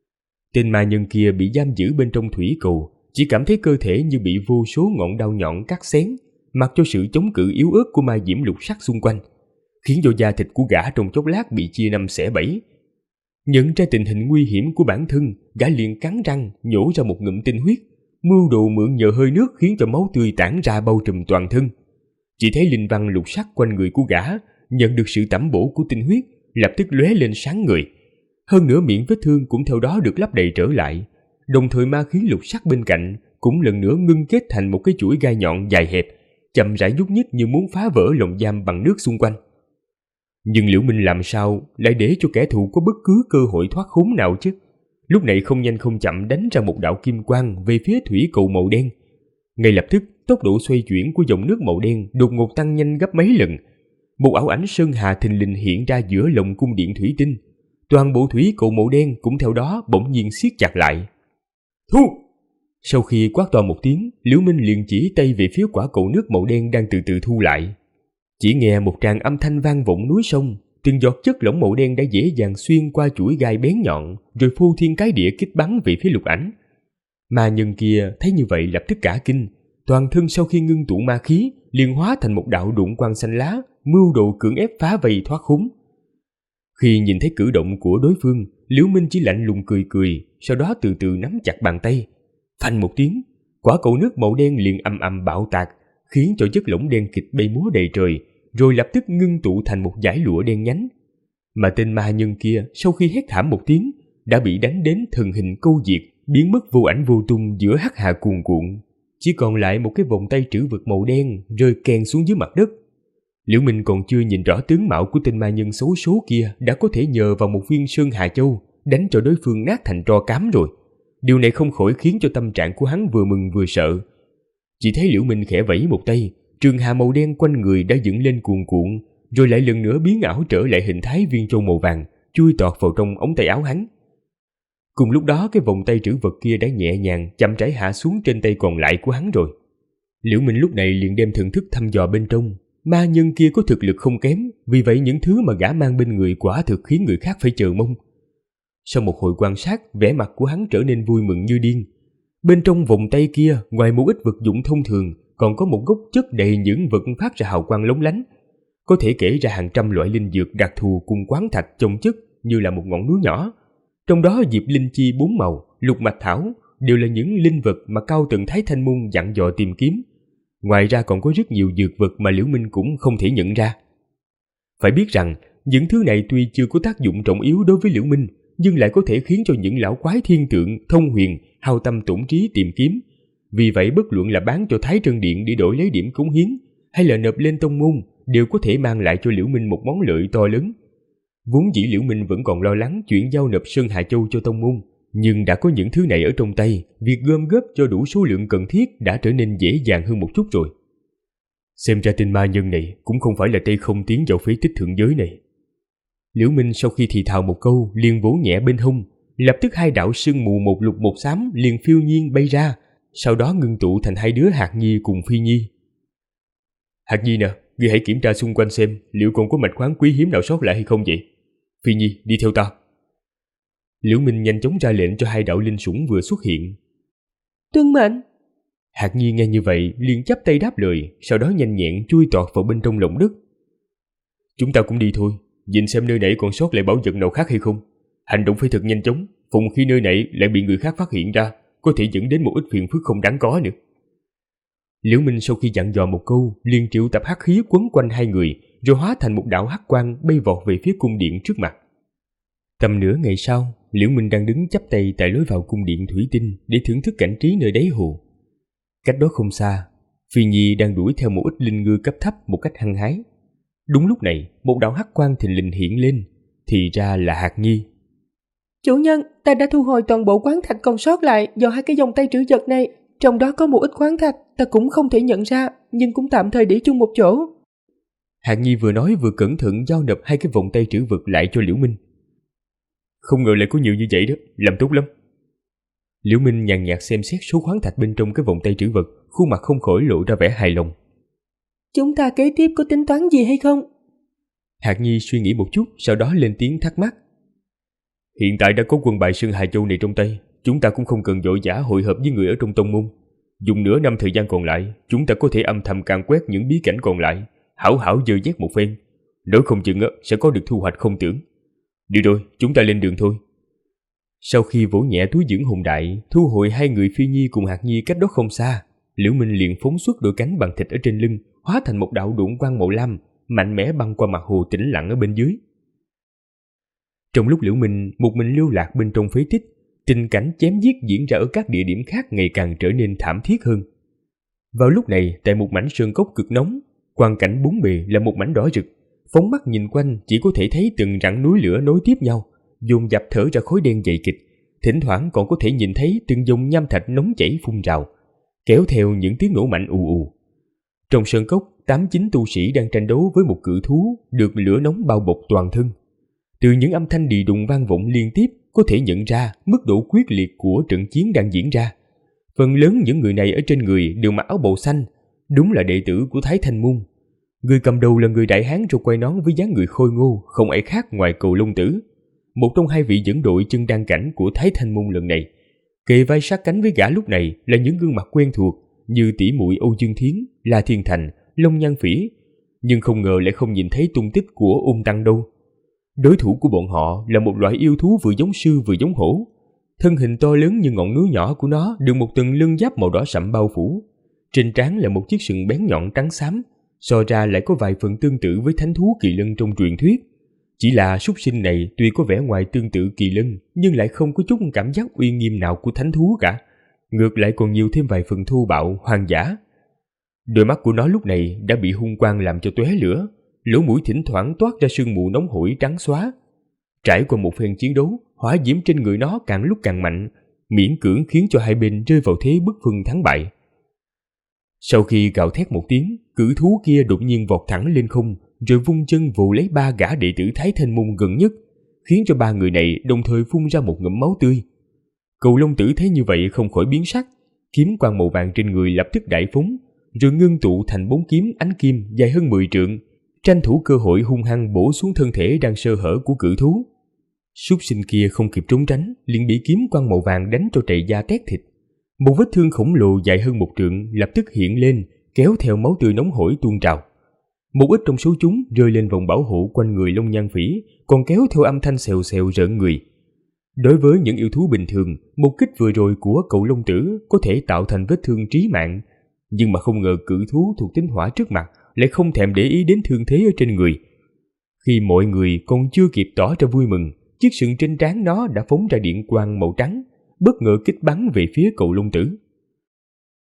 B: Tên ma nhân kia bị giam giữ bên trong thủy cầu, chỉ cảm thấy cơ thể như bị vô số ngọn đao nhọn cắt xén, mặc cho sự chống cự yếu ớt của ma diễm lục sắc xung quanh, khiến cho da thịt của gã trong chốc lát bị chia năm xẻ bảy. Nhận ra tình hình nguy hiểm của bản thân, gã liền cắn răng nhổ ra một ngụm tinh huyết, mưu đồ mượn nhờ hơi nước khiến cho máu tươi tản ra bao trùm toàn thân. Chỉ thấy linh văn lục sắc quanh người của gã nhận được sự tẩm bổ của tinh huyết, lập tức lóe lên sáng ngời. Hơn nữa miệng vết thương cũng theo đó được lấp đầy trở lại, đồng thời ma khí lục sắc bên cạnh cũng lần nữa ngưng kết thành một cái chuỗi gai nhọn dài hẹp, chậm rãi nhúc nhích như muốn phá vỡ lồng giam bằng nước xung quanh. Nhưng Liễu Minh làm sao lại để cho kẻ thù có bất cứ cơ hội thoát khốn nào chứ? Lúc này không nhanh không chậm đánh ra một đạo kim quang về phía thủy cầu màu đen. Ngay lập tức, tốc độ xoay chuyển của dòng nước màu đen đột ngột tăng nhanh gấp mấy lần. Một ảo ảnh sơn hà thình lình hiện ra giữa lồng cung điện thủy tinh. Toàn bộ thủy cầu màu đen cũng theo đó bỗng nhiên siết chặt lại. Thu! Sau khi quát to một tiếng, Liễu Minh liền chỉ tay về phía quả cầu nước màu đen đang từ từ thu lại. Chỉ nghe một tràng âm thanh vang vọng núi sông, từng giọt chất lỏng màu đen đã dễ dàng xuyên qua chuỗi gai bén nhọn, rồi phô thiên cái địa kích bắn về phía Lục Ảnh. Ma nhân kia thấy như vậy lập tức cả kinh, toàn thân sau khi ngưng tụ ma khí liền hóa thành một đạo độn quang xanh lá, mưu đồ cưỡng ép phá vây thoát khốn. Khi nhìn thấy cử động của đối phương, Liễu Minh chỉ lạnh lùng cười cười, sau đó từ từ nắm chặt bàn tay. Phanh một tiếng, quả cầu nước màu đen liền ầm ầm bạo tạc, khiến cho chất lỏng đen kịt bay múa đầy trời, rồi lập tức ngưng tụ thành một dải lụa đen nhánh. Mà tên ma nhân kia sau khi hét thảm một tiếng, đã bị đánh đến thần hình câu diệt, biến mất vô ảnh vô tung giữa hắc hà cuồn cuộn, chỉ còn lại một cái vòng tay trữ vật màu đen rơi keng xuống dưới mặt đất. Liễu Minh còn chưa nhìn rõ tướng mạo của tên ma nhân xấu số kia đã có thể nhờ vào một viên sơn hà châu đánh cho đối phương nát thành tro cám rồi. Điều này không khỏi khiến cho tâm trạng của hắn vừa mừng vừa sợ. Chỉ thấy Liễu Minh khẽ vẫy một tay, trường hà màu đen quanh người đã dựng lên cuồn cuộn, rồi lại lần nữa biến ảo trở lại hình thái viên châu màu vàng, chui tọt vào trong ống tay áo hắn. Cùng lúc đó cái vòng tay trữ vật kia đã nhẹ nhàng chậm rãi hạ xuống trên tay còn lại của hắn rồi. Liễu Minh lúc này liền đem thần thức thăm dò bên trong. Ma nhân kia có thực lực không kém, vì vậy những thứ mà gã mang bên người quả thực khiến người khác phải chờ mong. Sau một hồi quan sát, vẻ mặt của hắn trở nên vui mừng như điên. Bên trong vòng tay kia, ngoài một ít vật dụng thông thường, còn có một gốc chất đầy những vật phát ra hào quang lóng lánh. Có thể kể ra hàng trăm loại linh dược đặc thù cùng quán thạch chồng chất như là một ngọn núi nhỏ. Trong đó diệp linh chi 4 màu, lục mạch thảo đều là những linh vật mà Cao Tần Thái Thanh Môn dặn dò tìm kiếm. Ngoài ra còn có rất nhiều dược vật mà Liễu Minh cũng không thể nhận ra. Phải biết rằng, những thứ này tuy chưa có tác dụng trọng yếu đối với Liễu Minh, nhưng lại có thể khiến cho những lão quái thiên tượng, thông huyền, hao tâm tổn trí tìm kiếm. Vì vậy bất luận là bán cho Thái Trân Điện để đổi lấy điểm cống hiến hay là nộp lên tông môn đều có thể mang lại cho Liễu Minh một món lợi to lớn. Vốn dĩ Liễu Minh vẫn còn lo lắng chuyện giao nộp Sơn Hà Châu cho tông môn, nhưng đã có những thứ này ở trong tay, việc gom góp cho đủ số lượng cần thiết đã trở nên dễ dàng hơn một chút rồi. Xem ra tên ma nhân này cũng không phải là tay không tiến vào phế tích thượng giới này. Liễu Minh sau khi thì thào một câu liền vỗ nhẹ bên hông, lập tức hai đạo sương mù một lục một xám liền phiêu nhiên bay ra, sau đó ngưng tụ thành hai đứa Hạt Nhi cùng Phi Nhi. Hạt Nhi nè, ngươi hãy kiểm tra xung quanh xem liệu còn có mạch khoáng quý hiếm nào sót lại hay không vậy. Phi Nhi, đi theo ta. Liễu Minh nhanh chóng ra lệnh cho hai đạo linh sủng vừa xuất hiện.
C: Tuân mệnh.
B: Hạt Nhi nghe như vậy liền chắp tay đáp lời, sau đó nhanh nhẹn chui tọt vào bên trong lòng đất. Chúng ta cũng đi thôi, nhìn xem nơi này còn sót lại bảo vật nào khác hay không. Hành động phải thật nhanh chóng, phòng khi nơi này lại bị người khác phát hiện ra, có thể dẫn đến một ít phiền phức không đáng có nữa. Liễu Minh sau khi dặn dò một câu, liền triệu tập hắc khí quấn quanh hai người, rồi hóa thành một đạo hắc quang bay vọt về phía cung điện trước mặt. Tầm nửa ngày sau, Liễu Minh đang đứng chắp tay tại lối vào cung điện thủy tinh để thưởng thức cảnh trí nơi đáy hồ. Cách đó không xa, Phi Nhi đang đuổi theo một ít linh ngư cấp thấp một cách hăng hái. Đúng lúc này, một đạo hắc quang thình lình hiện lên, thì ra là Hạt Nhi.
C: Chủ nhân, ta đã thu hồi toàn bộ khoáng thạch còn sót lại do hai cái vòng tay trữ vật này. Trong đó có một ít khoáng thạch ta cũng không thể nhận ra, nhưng cũng tạm thời để chung một chỗ.
B: Hạt Nhi vừa nói vừa cẩn thận giao nộp hai cái vòng tay trữ vật lại cho Liễu Minh. Không ngờ lại có nhiều như vậy đó, làm tốt lắm. Liễu Minh nhàn nhạt xem xét số khoáng thạch bên trong cái vòng tay trữ vật, khuôn mặt không khỏi lộ ra vẻ hài lòng.
C: Chúng ta kế tiếp có tính toán gì hay không?
B: Hạt Nhi suy nghĩ một chút, sau đó lên tiếng thắc mắc. Hiện tại đã có quân bài Sơn Hà Châu này trong tay, chúng ta cũng không cần vội vã hội hợp với người ở trong tông môn. Dùng nửa năm thời gian còn lại, chúng ta có thể âm thầm càn quét những bí cảnh còn lại, hảo hảo dơ dét một phen. Nếu không chừng sẽ có được thu hoạch không tưởng. Đi rồi, chúng ta lên đường thôi. Sau khi vỗ nhẹ túi dưỡng hồn đại, thu hồi hai người Phi Nhi cùng Hạt Nhi cách đó không xa, Liễu Minh liền phóng xuất đôi cánh bằng thịt ở trên lưng, hóa thành một đạo độn quang màu lam, mạnh mẽ băng qua mặt hồ tĩnh lặng ở bên dưới. Trong lúc Liễu Minh một mình lưu lạc bên trong phế tích, tình cảnh chém giết diễn ra ở các địa điểm khác ngày càng trở nên thảm thiết hơn. Vào lúc này, tại một mảnh sơn cốc cực nóng, quang cảnh bốn bề là một mảnh đỏ rực, phóng mắt nhìn quanh chỉ có thể thấy từng rặng núi lửa nối tiếp nhau, dồn dập thở ra khói đen dày kịch, thỉnh thoảng còn có thể nhìn thấy từng dòng nham thạch nóng chảy phun trào, kéo theo những tiếng nổ mạnh ù ù. Trong sơn cốc, 8-9 tu sĩ đang tranh đấu với một cự thú được lửa nóng bao bọc toàn thân. Từ những âm thanh đì đùng vang vọng liên tiếp, có thể nhận ra mức độ quyết liệt của trận chiến đang diễn ra. Phần lớn những người này ở trên người đều mặc áo bào xanh, đúng là đệ tử của Thái Thanh Môn. Người cầm đầu là người đại hán râu quai nón với dáng người khôi ngô, không ai khác ngoài Cầu Long Tử, một trong hai vị dẫn đội chân đan cảnh của Thái Thanh Môn lần này. Kề vai sát cánh với gã lúc này là những gương mặt quen thuộc như tỷ muội Âu Dương Thiến, La Thiên Thành, Long Nhan Phỉ, nhưng không ngờ lại không nhìn thấy tung tích của Ôn Tăng đâu. Đối thủ của bọn họ là một loại yêu thú vừa giống sư vừa giống hổ. Thân hình to lớn như ngọn núi nhỏ của nó được một tầng lân giáp màu đỏ sậm bao phủ. Trên trán là một chiếc sừng bén nhọn trắng xám, so ra lại có vài phần tương tự với thánh thú kỳ lân trong truyền thuyết. Chỉ là súc sinh này tuy có vẻ ngoài tương tự kỳ lân, nhưng lại không có chút cảm giác uy nghiêm nào của thánh thú cả. Ngược lại còn nhiều thêm vài phần thô bạo, hoang dã. Đôi mắt của nó lúc này đã bị hung quang làm cho tóe lửa, lỗ mũi thỉnh thoảng toát ra sương mù nóng hổi trắng xóa. Trải qua một phen chiến đấu, hỏa diễm trên người nó càng lúc càng mạnh, miễn cưỡng khiến cho hai bên rơi vào thế bất phân thắng bại. Sau khi gào thét một tiếng, cự thú kia đột nhiên vọt thẳng lên không, rồi vung chân vồ lấy ba gã đệ tử Thái Thanh Môn gần nhất, khiến cho ba người này đồng thời phun ra một ngụm máu tươi. Cầu Long Tử thấy như vậy không khỏi biến sắc, kiếm quang màu vàng trên người lập tức đại phóng, rồi ngưng tụ thành 4 kiếm ánh kim dài hơn 10 trượng, tranh thủ cơ hội hung hăng bổ xuống thân thể đang sơ hở của cự thú. Súc sinh kia không kịp trốn tránh, liền bị kiếm quang màu vàng đánh cho trầy da tét thịt. Một vết thương khổng lồ dài hơn 1 trượng lập tức hiện lên, kéo theo máu tươi nóng hổi tuôn trào. Một ít trong số chúng rơi lên vòng bảo hộ quanh người Long Nhan Phỉ, còn kéo theo âm thanh xèo xèo rợn người. Đối với những yêu thú bình thường, một kích vừa rồi của Cậu Long Tử có thể tạo thành vết thương trí mạng, nhưng mà không ngờ cự thú thuộc tính hỏa trước mặt lại không thèm để ý đến thương thế ở trên người. Khi mọi người còn chưa kịp tỏ ra vui mừng, chiếc sừng trên trán nó đã phóng ra điện quang màu trắng, bất ngờ kích bắn về phía Cậu Long Tử.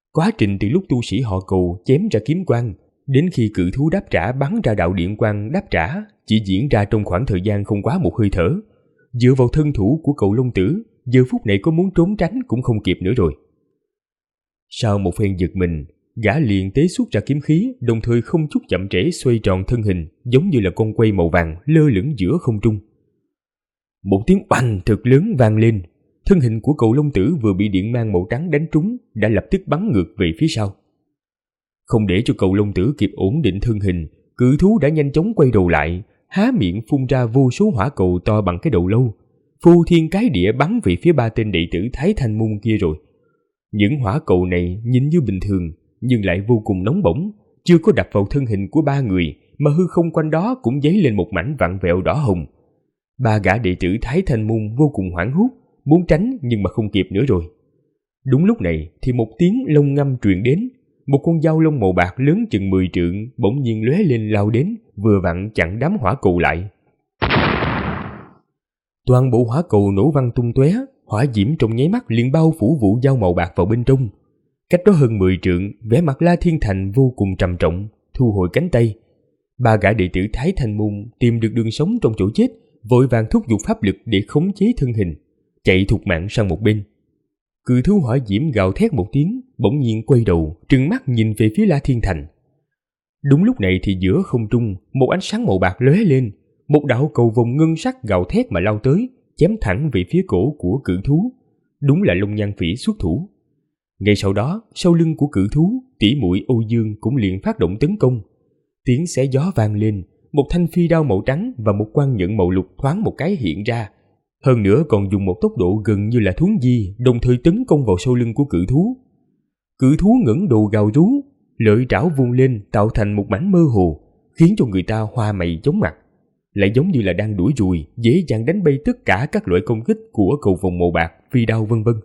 B: Quá trình từ lúc tu sĩ họ Cầu chém ra kiếm quang đến khi cự thú đáp trả bắn ra đạo điện quang đáp trả chỉ diễn ra trong khoảng thời gian không quá một hơi thở. Dựa vào thân thủ của Cậu Long Tử, giờ phút này có muốn trốn tránh cũng không kịp nữa rồi. Sau một phen giật mình, gã liền tế xuất ra kiếm khí, đồng thời không chút chậm trễ xoay tròn thân hình, giống như là con quay màu vàng lơ lửng giữa không trung. Một tiếng oanh thật lớn vang lên, thân hình của Cậu Long Tử vừa bị điện mang màu trắng đánh trúng đã lập tức bắn ngược về phía sau. Không để cho Cậu Long Tử kịp ổn định thân hình, cự thú đã nhanh chóng quay đầu lại, há miệng phun ra vô số hỏa cầu to bằng cái đầu lâu, phô thiên cái địa bắn về phía 3 tên đệ tử Thái Thanh Môn kia rồi. Những hỏa cầu này nhìn như bình thường nhưng lại vô cùng nóng bỏng, chưa có đập vào thân hình của 3 người mà hư không quanh đó cũng dấy lên một mảnh vặn vẹo đỏ hồng. 3 gã đệ tử Thái Thanh Môn vô cùng hoảng hốt, muốn tránh nhưng mà không kịp nữa rồi. Đúng lúc này thì một tiếng lông ngâm truyền đến, một con dao lông màu bạc lớn chừng 10 trượng bỗng nhiên lóe lên lao đến, vừa vặn chặn đám hỏa cầu lại. Toàn bộ hỏa cầu nổ văng tung tóe, hỏa diễm trong nháy mắt liền bao phủ vụ dao màu bạc vào bên trong. Cách đó hơn 10 trượng, vẻ mặt La Thiên Thành vô cùng trầm trọng, thu hồi cánh tay. 3 gã đệ tử Thái Thanh Môn tìm được đường sống trong chỗ chết, vội vàng thúc giục pháp lực để khống chế thân hình, chạy thục mạng sang một bên. Cự thú hỏa diễm gào thét một tiếng, bỗng nhiên quay đầu, trừng mắt nhìn về phía La Thiên Thành. Đúng lúc này thì giữa không trung, một ánh sáng màu bạc lóe lên, một đạo cầu vồng ngân sắc gào thét mà lao tới, chém thẳng về phía cổ của cự thú. Đúng là Long Nhan Phỉ xuất thủ. Ngay sau đó, sau lưng của cự thú, tỷ muội Âu Dương cũng liền phát động tấn công. Tiếng xé gió vang lên, một thanh phi đao màu trắng và một quan nhận màu lục thoáng một cái hiện ra. Hơn nữa còn dùng một tốc độ gần như là thuấn di, đồng thời tấn công vào sau lưng của cự thú. Cự thú ngẩng đầu gào rú, lợi trảo vung lên tạo thành một mảnh mơ hồ, khiến cho người ta hoa mày chóng mặt. Lại giống như là đang đuổi ruồi, dễ dàng đánh bay tất cả các loại công kích của cầu vồng màu bạc, phi đao vân vân.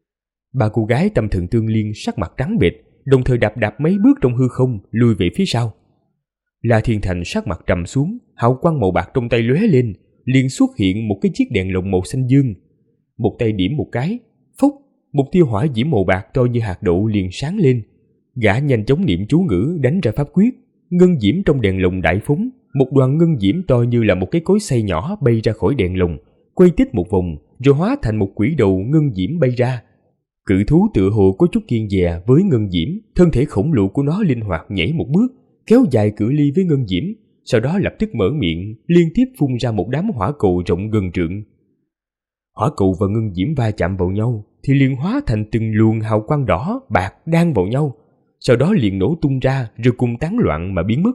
B: 3 cô gái tâm thần tương liên sắc mặt trắng bệch, đồng thời đạp mấy bước trong hư không lùi về phía sau. La Thiên Thành sắc mặt trầm xuống, hào quang màu bạc trong tay lóe lên, liền xuất hiện một cái chiếc đèn lồng màu xanh dương. Một tay điểm một cái, phốc, một tia hỏa diễm màu bạc to như hạt đậu liền sáng lên. Gã nhanh chóng niệm chú ngữ đánh ra pháp quyết, ngân diễm trong đèn lồng đại phóng, một đoàn ngân diễm to như là một cái cối xay nhỏ bay ra khỏi đèn lồng, quay tít một vòng rồi hóa thành một quỹ đầu ngân diễm bay ra. Cự thú tựa hồ có chút kiêng dè với ngân diễm, thân thể khổng lồ của nó linh hoạt nhảy một bước, kéo dài cự ly với ngân diễm, sau đó lập tức mở miệng liên tiếp phun ra một đám hỏa cầu rộng gần trượng. Hỏa cầu và ngân diễm va chạm vào nhau thì liền hóa thành từng luồng hào quang đỏ bạc đan vào nhau, sau đó liền nổ tung ra rồi cùng tán loạn mà biến mất.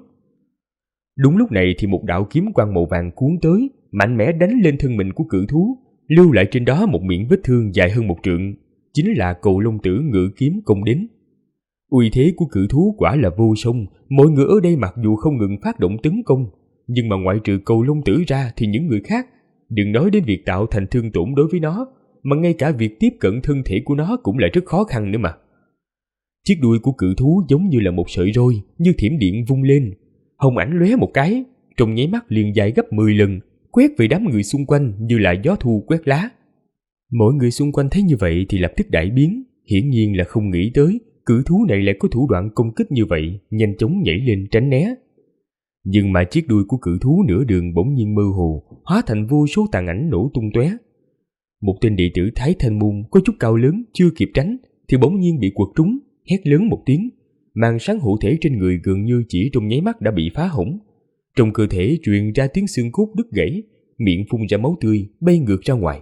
B: Đúng lúc này thì một đạo kiếm quang màu vàng cuốn tới, mạnh mẽ đánh lên thân mình của cự thú, lưu lại trên đó một miệng vết thương dài hơn 1 trượng, chính là Cậu Long Tử ngự kiếm công đến. Uy thế của cự thú quả là vô song, mọi người ở đây mặc dù không ngừng phát động tấn công, nhưng mà ngoại trừ Cậu Long Tử ra thì những người khác, đừng nói đến việc tạo thành thương tổn đối với nó, mà ngay cả việc tiếp cận thân thể của nó cũng là rất khó khăn nữa mà. Chiếc đuôi của cự thú giống như là một sợi roi, như thiểm điện vung lên, hồng ảnh lóe một cái, trong nháy mắt liền dài gấp 10 lần, quét về đám người xung quanh như là gió thu quét lá. Mọi người xung quanh thấy như vậy thì lập tức đại biến, hiển nhiên là không nghĩ tới cự thú này lại có thủ đoạn công kích như vậy, nhanh chóng nhảy lên tránh né. Nhưng mà chiếc đuôi của cự thú nửa đường bỗng nhiên mơ hồ, hóa thành vô số tàn ảnh nổ tung tóe. Một tên đệ tử Thái Thanh Môn có chút cao lớn chưa kịp tránh thì bỗng nhiên bị quật trúng, hét lớn một tiếng, màn sáng hộ thể trên người gần như chỉ trong nháy mắt đã bị phá hỏng. Trong cơ thể truyền ra tiếng xương cốt đứt gãy, miệng phun ra máu tươi bay ngược ra ngoài.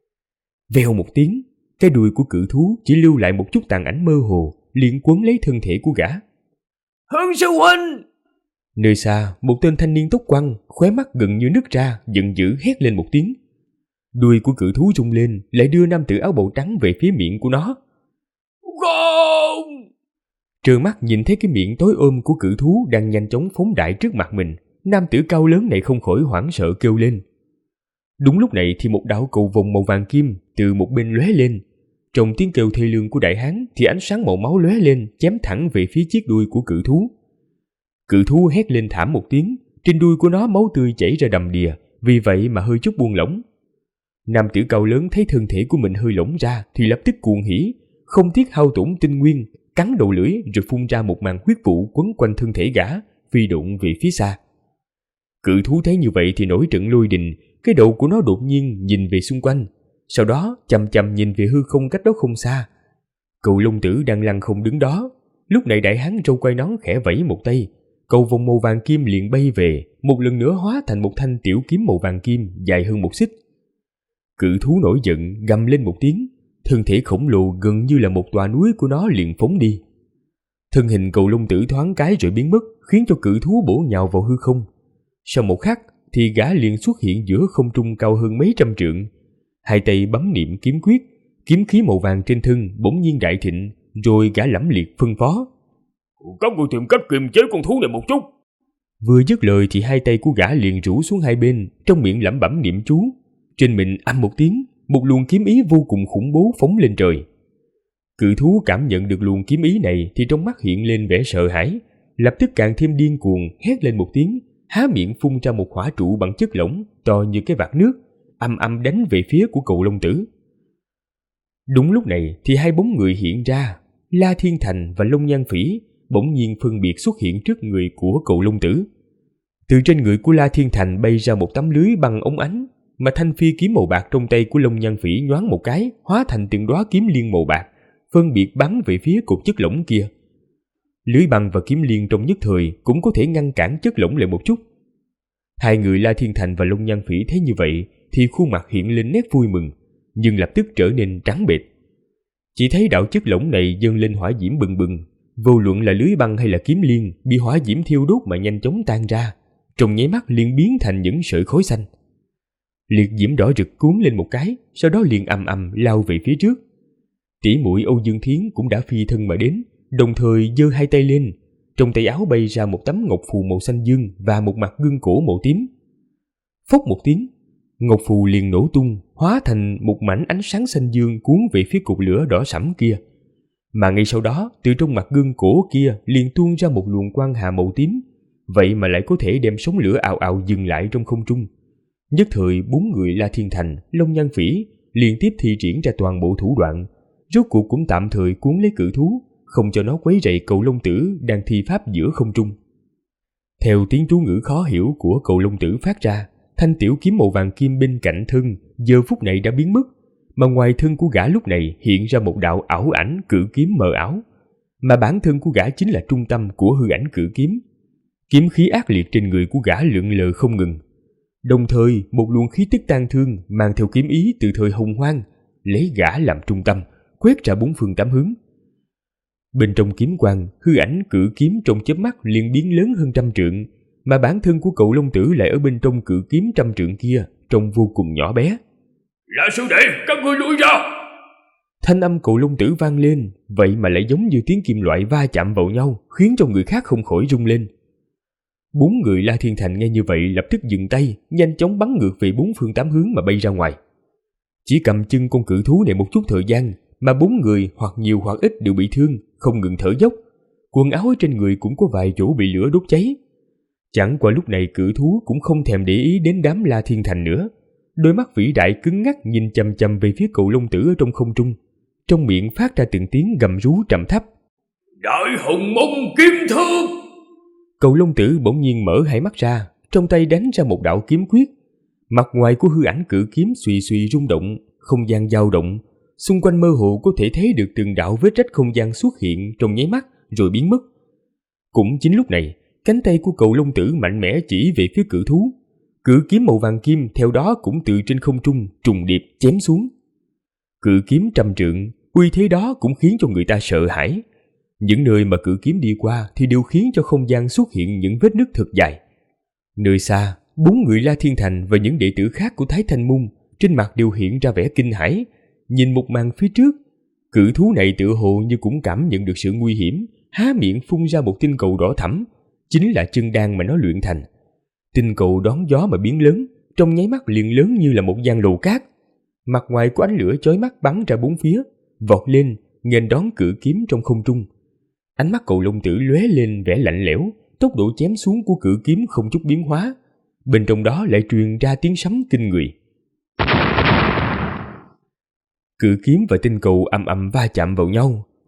B: Vèo một tiếng, cái đuôi của cự thú chỉ lưu lại một chút tàn ảnh mơ hồ, liền quấn lấy thân thể của gã.
D: Hưng sư huynh!
B: Nơi xa, một tên thanh niên tóc quăn, khóe mắt gần như nứt ra, giận dữ hét lên một tiếng. Đuôi của cự thú rung lên, lại đưa nam tử áo bào trắng về phía miệng của nó.
D: Không!
B: Trợn mắt nhìn thấy cái miệng tối ôm của cự thú đang nhanh chóng phóng đại trước mặt mình, nam tử cao lớn này không khỏi hoảng sợ kêu lên. Đúng lúc này thì một đạo cầu vồng màu vàng kim từ một bên lóe lên. Trong tiếng kêu thê lương của đại hán thì ánh sáng màu máu lóe lên, chém thẳng về phía chiếc đuôi của cự thú. Cự thú hét lên thảm một tiếng, trên đuôi của nó máu tươi chảy ra đầm đìa, vì vậy mà hơi chút buông lỏng. Nam tử cao lớn thấy thân thể của mình hơi lỏng ra thì lập tức cuồng hỉ, không tiếc hao tổn tinh nguyên, cắn đầu lưỡi rồi phun ra một màn huyết vụ quấn quanh thân thể gã, phi độn về phía xa. Cự thú thấy như vậy thì nổi trận lôi đình, cái đầu của nó đột nhiên nhìn về xung quanh, sau đó chằm chằm nhìn về hư không cách đó không xa. Cậu Long Tử đang lăn không đứng đó, lúc này đại hán râu quai nón khẽ vẫy một tay, cầu vòng màu vàng kim liền bay về, một lần nữa hóa thành một thanh tiểu kiếm màu vàng kim dài hơn 1 xích. Cự thú nổi giận gầm lên một tiếng, thân thể khổng lồ gần như là một tòa núi của nó liền phóng đi. Thân hình Cầu Long Tử thoáng cái rồi biến mất, khiến cho cự thú bổ nhào vào hư không. Sau một khắc thì gã liền xuất hiện giữa không trung cao hơn mấy trăm trượng, hai tay bấm niệm kiếm quyết, kiếm khí màu vàng trên thân bỗng nhiên đại thịnh, rồi gã lẫm liệt phân phó:
E: "Các ngươi tìm cách kiềm chế con thú này một chút."
B: Vừa dứt lời thì hai tay của gã liền rũ xuống hai bên, trong miệng lẩm bẩm niệm chú. Trên mình âm một tiếng, một luồng kiếm ý vô cùng khủng bố phóng lên trời. Cự thú cảm nhận được luồng kiếm ý này thì trong mắt hiện lên vẻ sợ hãi, lập tức càng thêm điên cuồng, hét lên một tiếng, há miệng phun ra một hỏa trụ bằng chất lỏng to như cái vạc nước, âm âm đánh về phía của Cầu Long Tử. Đúng lúc này thì hai bóng người hiện ra, La Thiên Thành và Long Nhan Phỉ bỗng nhiên phân biệt xuất hiện trước người của Cầu Long Tử. Từ trên người của La Thiên Thành bay ra một tấm lưới bằng ống ánh, mà thanh phi kiếm màu bạc trong tay của Long Nhan Phỉ nhoáng một cái, hóa thành từng đóa kiếm liên màu bạc, phân biệt bắn về phía cột chất lỏng kia. Lưới băng và kiếm liên trong nhất thời cũng có thể ngăn cản chất lỏng lại một chút. Hai người La Thiên Thành và Long Nhan Phỉ thấy như vậy thì khuôn mặt hiện lên nét vui mừng, nhưng lập tức trở nên trắng bệch. Chỉ thấy đạo chất lỏng này dâng lên hỏa diễm bừng bừng, vô luận là lưới băng hay là kiếm liên bị hỏa diễm thiêu đốt mà nhanh chóng tan ra, trong nháy mắt liền biến thành những sợi khói xanh. Liệt diễm đỏ rực cuốn lên một cái, sau đó liền ầm ầm lao về phía trước. Tỷ muội Âu Dương Thiến cũng đã phi thân mà đến, đồng thời giơ hai tay lên, trong tay áo bay ra một tấm ngọc phù màu xanh dương và một mặt gương cổ màu tím. Phốc một tiếng, ngọc phù liền nổ tung, hóa thành một mảnh ánh sáng xanh dương cuốn về phía cột lửa đỏ sẫm kia. Mà ngay sau đó, từ trong mặt gương cổ kia liền tuôn ra một luồng quang hà màu tím, vậy mà lại có thể đem sóng lửa ào ào dừng lại trong không trung. Nhất thời 4 người La Thiên Thành, Long Nhan Phỉ liên tiếp thi triển ra toàn bộ thủ đoạn, rốt cuộc cũng tạm thời cuốn lấy cự thú, không cho nó quấy rầy Cầu Long Tử đang thi pháp giữa không trung. Theo tiếng chú ngữ khó hiểu của Cầu Long Tử phát ra, thanh tiểu kiếm màu vàng kim bên cạnh thân giờ phút này đã biến mất, mà ngoài thân của gã lúc này hiện ra một đạo ảo ảnh cự kiếm mờ ảo, mà bản thân của gã chính là trung tâm của hư ảnh cự kiếm. Kiếm khí ác liệt trên người của gã lượn lờ không ngừng, đồng thời một luồng khí tức tang thương mang theo kiếm ý từ thời hồng hoang, lấy gã làm trung tâm, quét ra 4 phương 8 hướng. Bên trong kiếm quang, hư ảnh cự kiếm trong chớp mắt liền biến lớn hơn 100 trượng, mà bản thân của Cậu Long Tử lại ở bên trong cự kiếm 100 trượng kia, trông vô cùng nhỏ bé.
E: "Là sư đệ, các ngươi lui ra!"
B: Thanh âm Cậu Long Tử vang lên, vậy mà lại giống như tiếng kim loại va chạm vào nhau, khiến cho người khác không khỏi rung lên. 4 người La Thiên Thành nghe như vậy lập tức dừng tay, nhanh chóng bắn ngược về 4 phương 8 hướng mà bay ra ngoài. Chỉ cầm chân con cự thú này một chút thời gian, mà 4 người hoặc nhiều hoặc ít đều bị thương, không ngừng thở dốc. Quần áo trên người cũng có vài chỗ bị lửa đốt cháy. Chẳng qua lúc này cự thú cũng không thèm để ý đến đám La Thiên Thành nữa. Đôi mắt vĩ đại cứng ngắc nhìn chằm chằm về phía Cậu Long Tử ở trong không trung, trong miệng phát ra từng tiếng gầm rú trầm thấp.
E: "Đại hồng mông kiếm thương!"
B: Cậu Long Tử bỗng nhiên mở hai mắt ra, trong tay đánh ra một đạo kiếm quyết. Mặt ngoài của hư ảnh cự kiếm suy suy rung động, không gian dao động, xung quanh mơ hồ có thể thấy được từng đạo vết rách không gian xuất hiện trong nháy mắt rồi biến mất. Cũng chính lúc này, cánh tay của Cậu Long Tử mạnh mẽ chỉ về phía cự thú. Cự kiếm màu vàng kim theo đó cũng từ trên không trung trùng điệp chém xuống. Cự kiếm 100 trượng, uy thế đó cũng khiến cho người ta sợ hãi. Những nơi mà cự kiếm đi qua thì đều khiến cho không gian xuất hiện những vết nứt thật dài. Nơi xa, 4 người La Thiên Thành và những đệ tử khác của Thái Thanh Môn trên mặt đều hiện ra vẻ kinh hãi. Nhìn một màn phía trước, cự thú này tựa hồ như cũng cảm nhận được sự nguy hiểm, há miệng phun ra một tinh cầu đỏ thẫm, chính là chân đan mà nó luyện thành. Tinh cầu đón gió mà biến lớn, trong nháy mắt liền lớn như là một giang lầu cát. Mặt ngoài của ánh lửa chói mắt bắn ra 4 phía, vọt lên nghênh đón cự kiếm trong không trung. Ánh mắt Cậu Long Tử lóe lên vẻ lạnh lẽo, tốc độ chém xuống của cự kiếm không chút biến hóa, bên trong đó lại truyền ra tiếng sấm kinh người. Cự kiếm và tinh cầu ầm ầm va chạm vào nhau,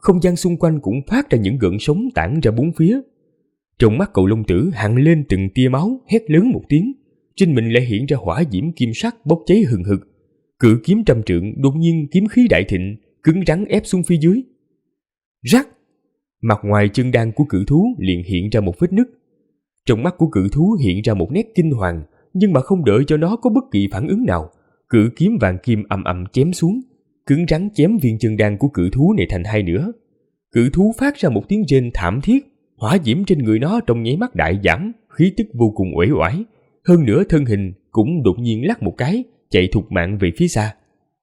B: không gian xung quanh cũng phát ra những gợn sóng tản ra bốn phía. Trong mắt Cậu Long Tử hằn lên từng tia máu, hét lớn một tiếng, trên mình lại hiện ra hỏa diễm kim sắc bốc cháy hừng hực. Cự kiếm 100 trượng đột nhiên kiếm khí đại thịnh, cứng rắn ép xuống phía dưới. Rắc! Mặt ngoài chân đan của cự thú liền hiện ra một vết nứt. Trong mắt của cự thú hiện ra một nét kinh hoàng, nhưng mà không đợi cho nó có bất kỳ phản ứng nào, cự kiếm vàng kim ầm ầm chém xuống, cứng rắn chém viên chân đan của cự thú này thành hai nửa. Cự thú phát ra một tiếng rên thảm thiết, hỏa diễm trên người nó trong nháy mắt đại giảm, khí tức vô cùng uể oải. Hơn nữa thân hình cũng đột nhiên lắc một cái, chạy thục mạng về phía xa.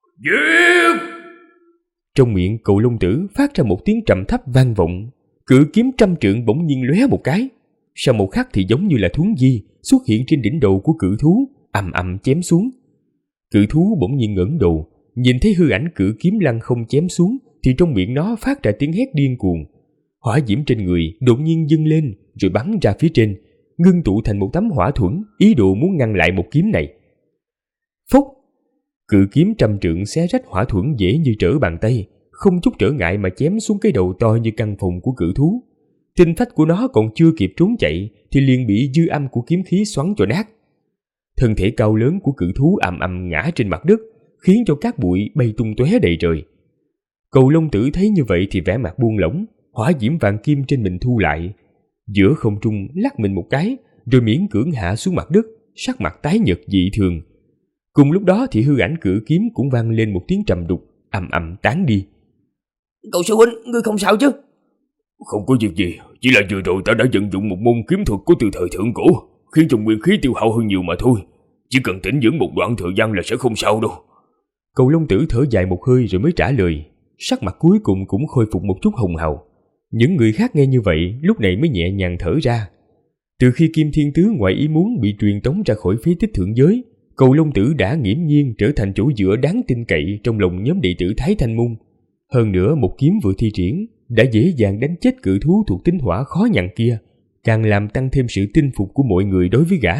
E: Giết!
B: Trong miệng Cậu Long Tử phát ra một tiếng trầm thấp vang vọng, cự kiếm 100 trượng bỗng nhiên lóe một cái, sau một khắc thì giống như là thuấn di xuất hiện trên đỉnh đầu của cự thú, ầm ầm chém xuống. Cự thú bỗng nhiên ngẩng đầu, nhìn thấy hư ảnh cự kiếm lăng không chém xuống, thì trong miệng nó phát ra tiếng hét điên cuồng. Hỏa diễm trên người đột nhiên dâng lên rồi bắn ra phía trên, ngưng tụ thành một tấm hỏa thuẫn, ý đồ muốn ngăn lại một kiếm này. Phốc! Cự kiếm 100 trượng xé rách hỏa thuẫn dễ như trở bàn tay, không chút trở ngại mà chém xuống cái đầu to như căn phòng của cự thú. Tinh phách của nó còn chưa kịp trốn chạy thì liền bị dư âm của kiếm khí xoắn cho nát. Thân thể cao lớn của cự thú ầm ầm ngã trên mặt đất, khiến cho cát bụi bay tung tóe đầy trời. Cậu Long Tử thấy như vậy thì vẻ mặt buông lỏng, hỏa diễm vàng kim trên mình thu lại, giữa không trung lắc mình một cái, rồi miễn cưỡng hạ xuống mặt đất, sắc mặt tái nhợt dị thường. Cùng lúc đó thì hư ảnh cự kiếm cũng vang lên một tiếng trầm đục, ầm ầm tán đi.
D: Cậu sư huynh, ngươi không sao chứ?
E: Không có việc gì, chỉ là vừa rồi ta đã vận dụng một môn kiếm thuật của từ thời thượng cổ, khiến cho nguyên khí tiêu hao hơn nhiều mà thôi. Chỉ cần tĩnh dưỡng một đoạn thời gian là sẽ không sao đâu.
B: Cậu Long Tử thở dài một hơi rồi mới trả lời, sắc mặt cuối cùng cũng khôi phục một chút hồng hào. Những người khác nghe như vậy lúc này mới nhẹ nhàng thở ra. Từ khi Kim Thiên Tứ ngoài ý muốn bị truyền tống ra khỏi phế tích thượng giới, Cậu Long Tử đã nghiễm nhiên trở thành chỗ dựa đáng tin cậy trong lòng nhóm đệ tử Thái Thanh Môn. Hơn nữa một kiếm vừa thi triển đã dễ dàng đánh chết cự thú thuộc tính hỏa khó nhằn kia, càng làm tăng thêm sự tin phục của mọi người đối với gã.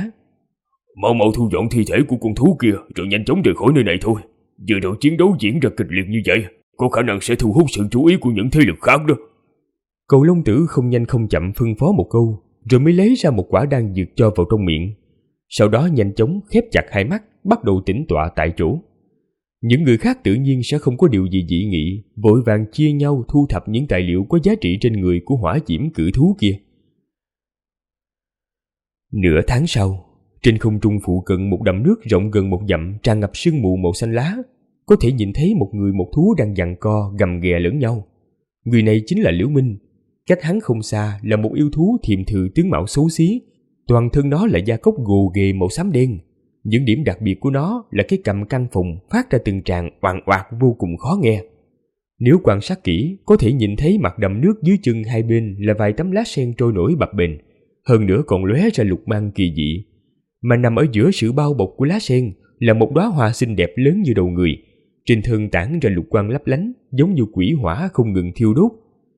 E: Mau thu dọn thi thể của con thú kia rồi nhanh chóng rời khỏi nơi này thôi. Vừa rồi chiến đấu diễn ra kịch liệt như vậy, có khả năng sẽ thu hút sự chú ý của những thế lực khác đó.
B: Cậu Long Tử không nhanh không chậm phân phó một câu, rồi mới lấy ra một quả đan dược cho vào trong miệng. Sau đó nhanh chóng khép chặt hai mắt, bắt đầu tĩnh tọa tại chỗ. Những người khác tự nhiên sẽ không có điều gì dị nghị, vội vàng chia nhau thu thập những tài liệu có giá trị trên người của hỏa diễm cự thú kia. Nửa tháng sau, trên không trung phụ cận một đầm nước rộng gần 1 dặm tràn ngập sương mù màu xanh lá, có thể nhìn thấy một người một thú đang giằng co gầm ghè lẫn nhau. Người này chính là Liễu Minh. Cách hắn không xa là một yêu thú thiềm thừ tướng mạo xấu xí, toàn thân nó là da cốc gồ ghề màu xám đen. Những điểm đặc biệt của nó là cái cằm căng phồng phát ra từng tràng oằn oạt vô cùng khó nghe. Nếu quan sát kỹ, có thể nhìn thấy mặt đầm nước dưới chân hai bên là vài tấm lá sen trôi nổi bập bềnh, hơn nữa còn lóe ra lục mang kỳ dị. Mà nằm ở giữa sự bao bọc của lá sen là một đóa hoa xinh đẹp lớn như đầu người, trên thân tản ra lục quang lấp lánh, giống như quỷ hỏa không ngừng thiêu đốt.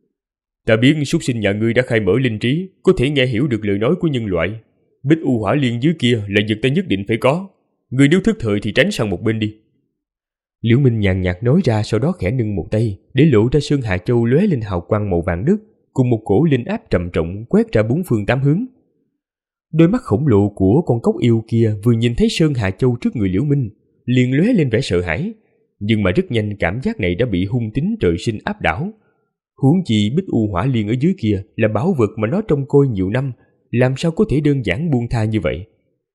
B: Ta biết súc sinh nhà ngươi đã khai mở linh trí, có thể nghe hiểu được lời nói của nhân loại. Bích U Hỏa Liên dưới kia là vật ta nhất định phải có. Ngươi nếu thức thời thì tránh sang một bên đi. Liễu Minh nhàn nhạt nói ra, sau đó khẽ nâng một tay để lộ ra Sơn Hà Châu lóe lên hào quang màu vàng đất, cùng một cổ linh áp trầm trọng quét ra bốn phương tám hướng. Đôi mắt khổng lồ của con cóc yêu kia vừa nhìn thấy Sơn Hà Châu trước người Liễu Minh, liền lóe lên vẻ sợ hãi, nhưng mà rất nhanh cảm giác này đã bị hung tính trời sinh áp đảo. Huống chi Bích U Hỏa Liên ở dưới kia là bảo vật mà nó trông coi nhiều năm, làm sao có thể đơn giản buông tha như vậy.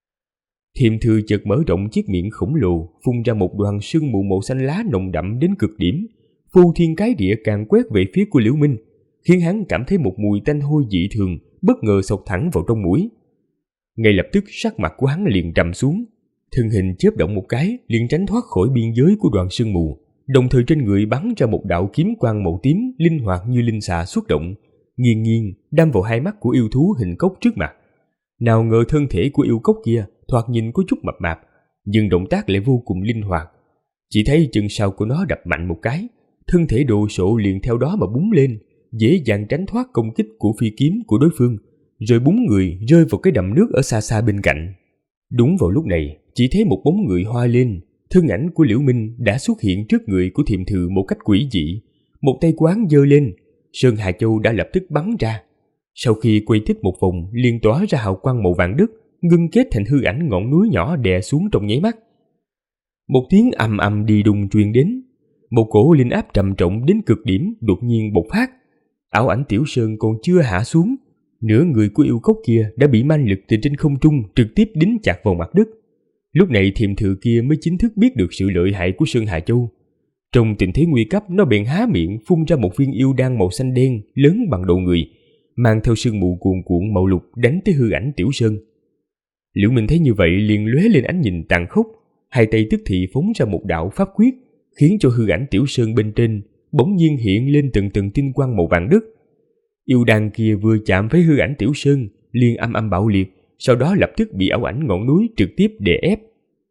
B: Thiềm Thư chợt mở rộng chiếc miệng khổng lồ, phun ra một đoàn sương mù màu xanh lá nồng đậm đến cực điểm, phô thiên cái địa càng quét về phía của Liễu Minh, khiến hắn cảm thấy một mùi tanh hôi dị thường bất ngờ xộc thẳng vào trong mũi. Ngay lập tức sắc mặt của hắn liền trầm xuống, thân hình chớp động một cái liền tránh thoát khỏi biên giới của đoàn sương mù, đồng thời trên người bắn ra một đạo kiếm quang màu tím linh hoạt như linh xà xuất động, nghiêng nghiêng đâm vào hai mắt của yêu thú hình cốc trước mặt. Nào ngờ thân thể của yêu cốc kia thoạt nhìn có chút mập mạp, nhưng động tác lại vô cùng linh hoạt. Chỉ thấy chân sau của nó đập mạnh một cái, thân thể đồ sộ liền theo đó mà búng lên, dễ dàng tránh thoát công kích của phi kiếm của đối phương, rồi búng người rơi vào cái đầm nước ở xa xa bên cạnh. Đúng vào lúc này, chỉ thấy một bóng người hoa lên, thân ảnh của Liễu Minh đã xuất hiện trước người của Thiềm Thư một cách quỷ dị, Một tay quán giơ lên, Sơn Hà Châu đã lập tức bắn ra. Sau khi quay tích một vòng, liền tỏa ra hào quang màu vàng đất, ngưng kết thành hư ảnh ngọn núi nhỏ đè xuống trong nháy mắt. Một tiếng ầm ầm đi đùng truyền đến, một cổ linh áp trầm trọng đến cực điểm đột nhiên bộc phát. Ảo ảnh Tiểu Sơn còn chưa hạ xuống, nửa người của yêu cốc kia đã bị man lực từ trên không trung trực tiếp đính chặt vào mặt đất. Lúc này Thiềm Thự kia mới chính thức biết được sự lợi hại của Sơn Hà Châu. Trong tình thế nguy cấp, nó bèn há miệng phun ra một viên yêu đan màu xanh đen lớn bằng đầu người, mang theo sương mù cuồn cuộn màu lục đánh tới hư ảnh Tiểu Sơn. Liễu Minh thấy như vậy liền lóe lên ánh nhìn tàn khốc, hai tay tức thì phóng ra một đạo pháp quyết, khiến cho hư ảnh Tiểu Sơn bên trên bỗng nhiên hiện lên từng từng tinh quang màu vàng đất. Yêu đan kia vừa chạm với hư ảnh Tiểu Sơn liền âm âm bạo liệt, sau đó lập tức bị ảo ảnh ngọn núi trực tiếp đè ép.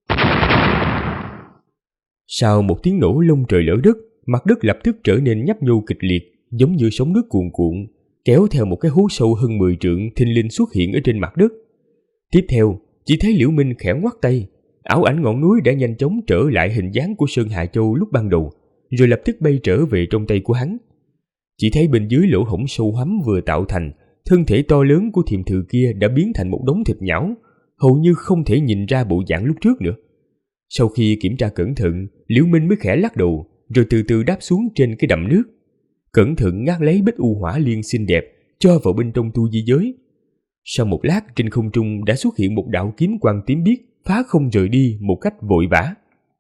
B: Sau một tiếng nổ lông trời lở đất, mặt đất lập tức trở nên nhấp nhô kịch liệt, giống như sóng nước cuồn cuộn, kéo theo một cái hố sâu hơn 10 trượng thình lình xuất hiện ở trên mặt đất. Tiếp theo, chỉ thấy Liễu Minh khẽ ngoắt tay, ảo ảnh ngọn núi đã nhanh chóng trở lại hình dáng của Sơn Hà Châu lúc ban đầu, rồi lập tức bay trở về trong tay của hắn. Chỉ thấy bên dưới lỗ hổng sâu hoắm vừa tạo thành, thân thể to lớn của Thiềm Thự kia đã biến thành một đống thịt nhão, hầu như không thể nhìn ra bộ dạng lúc trước nữa. Sau khi kiểm tra cẩn thận, Liễu Minh mới khẽ lắc đầu, rồi từ từ đáp xuống trên cái đầm nước. Cẩn thận ngắt lấy bích u hỏa liên xinh đẹp, cho vào bên trong tu di giới. Sau một lát, trên không trung đã xuất hiện một đạo kiếm quang tím biếc, phá không rời đi một cách vội vã.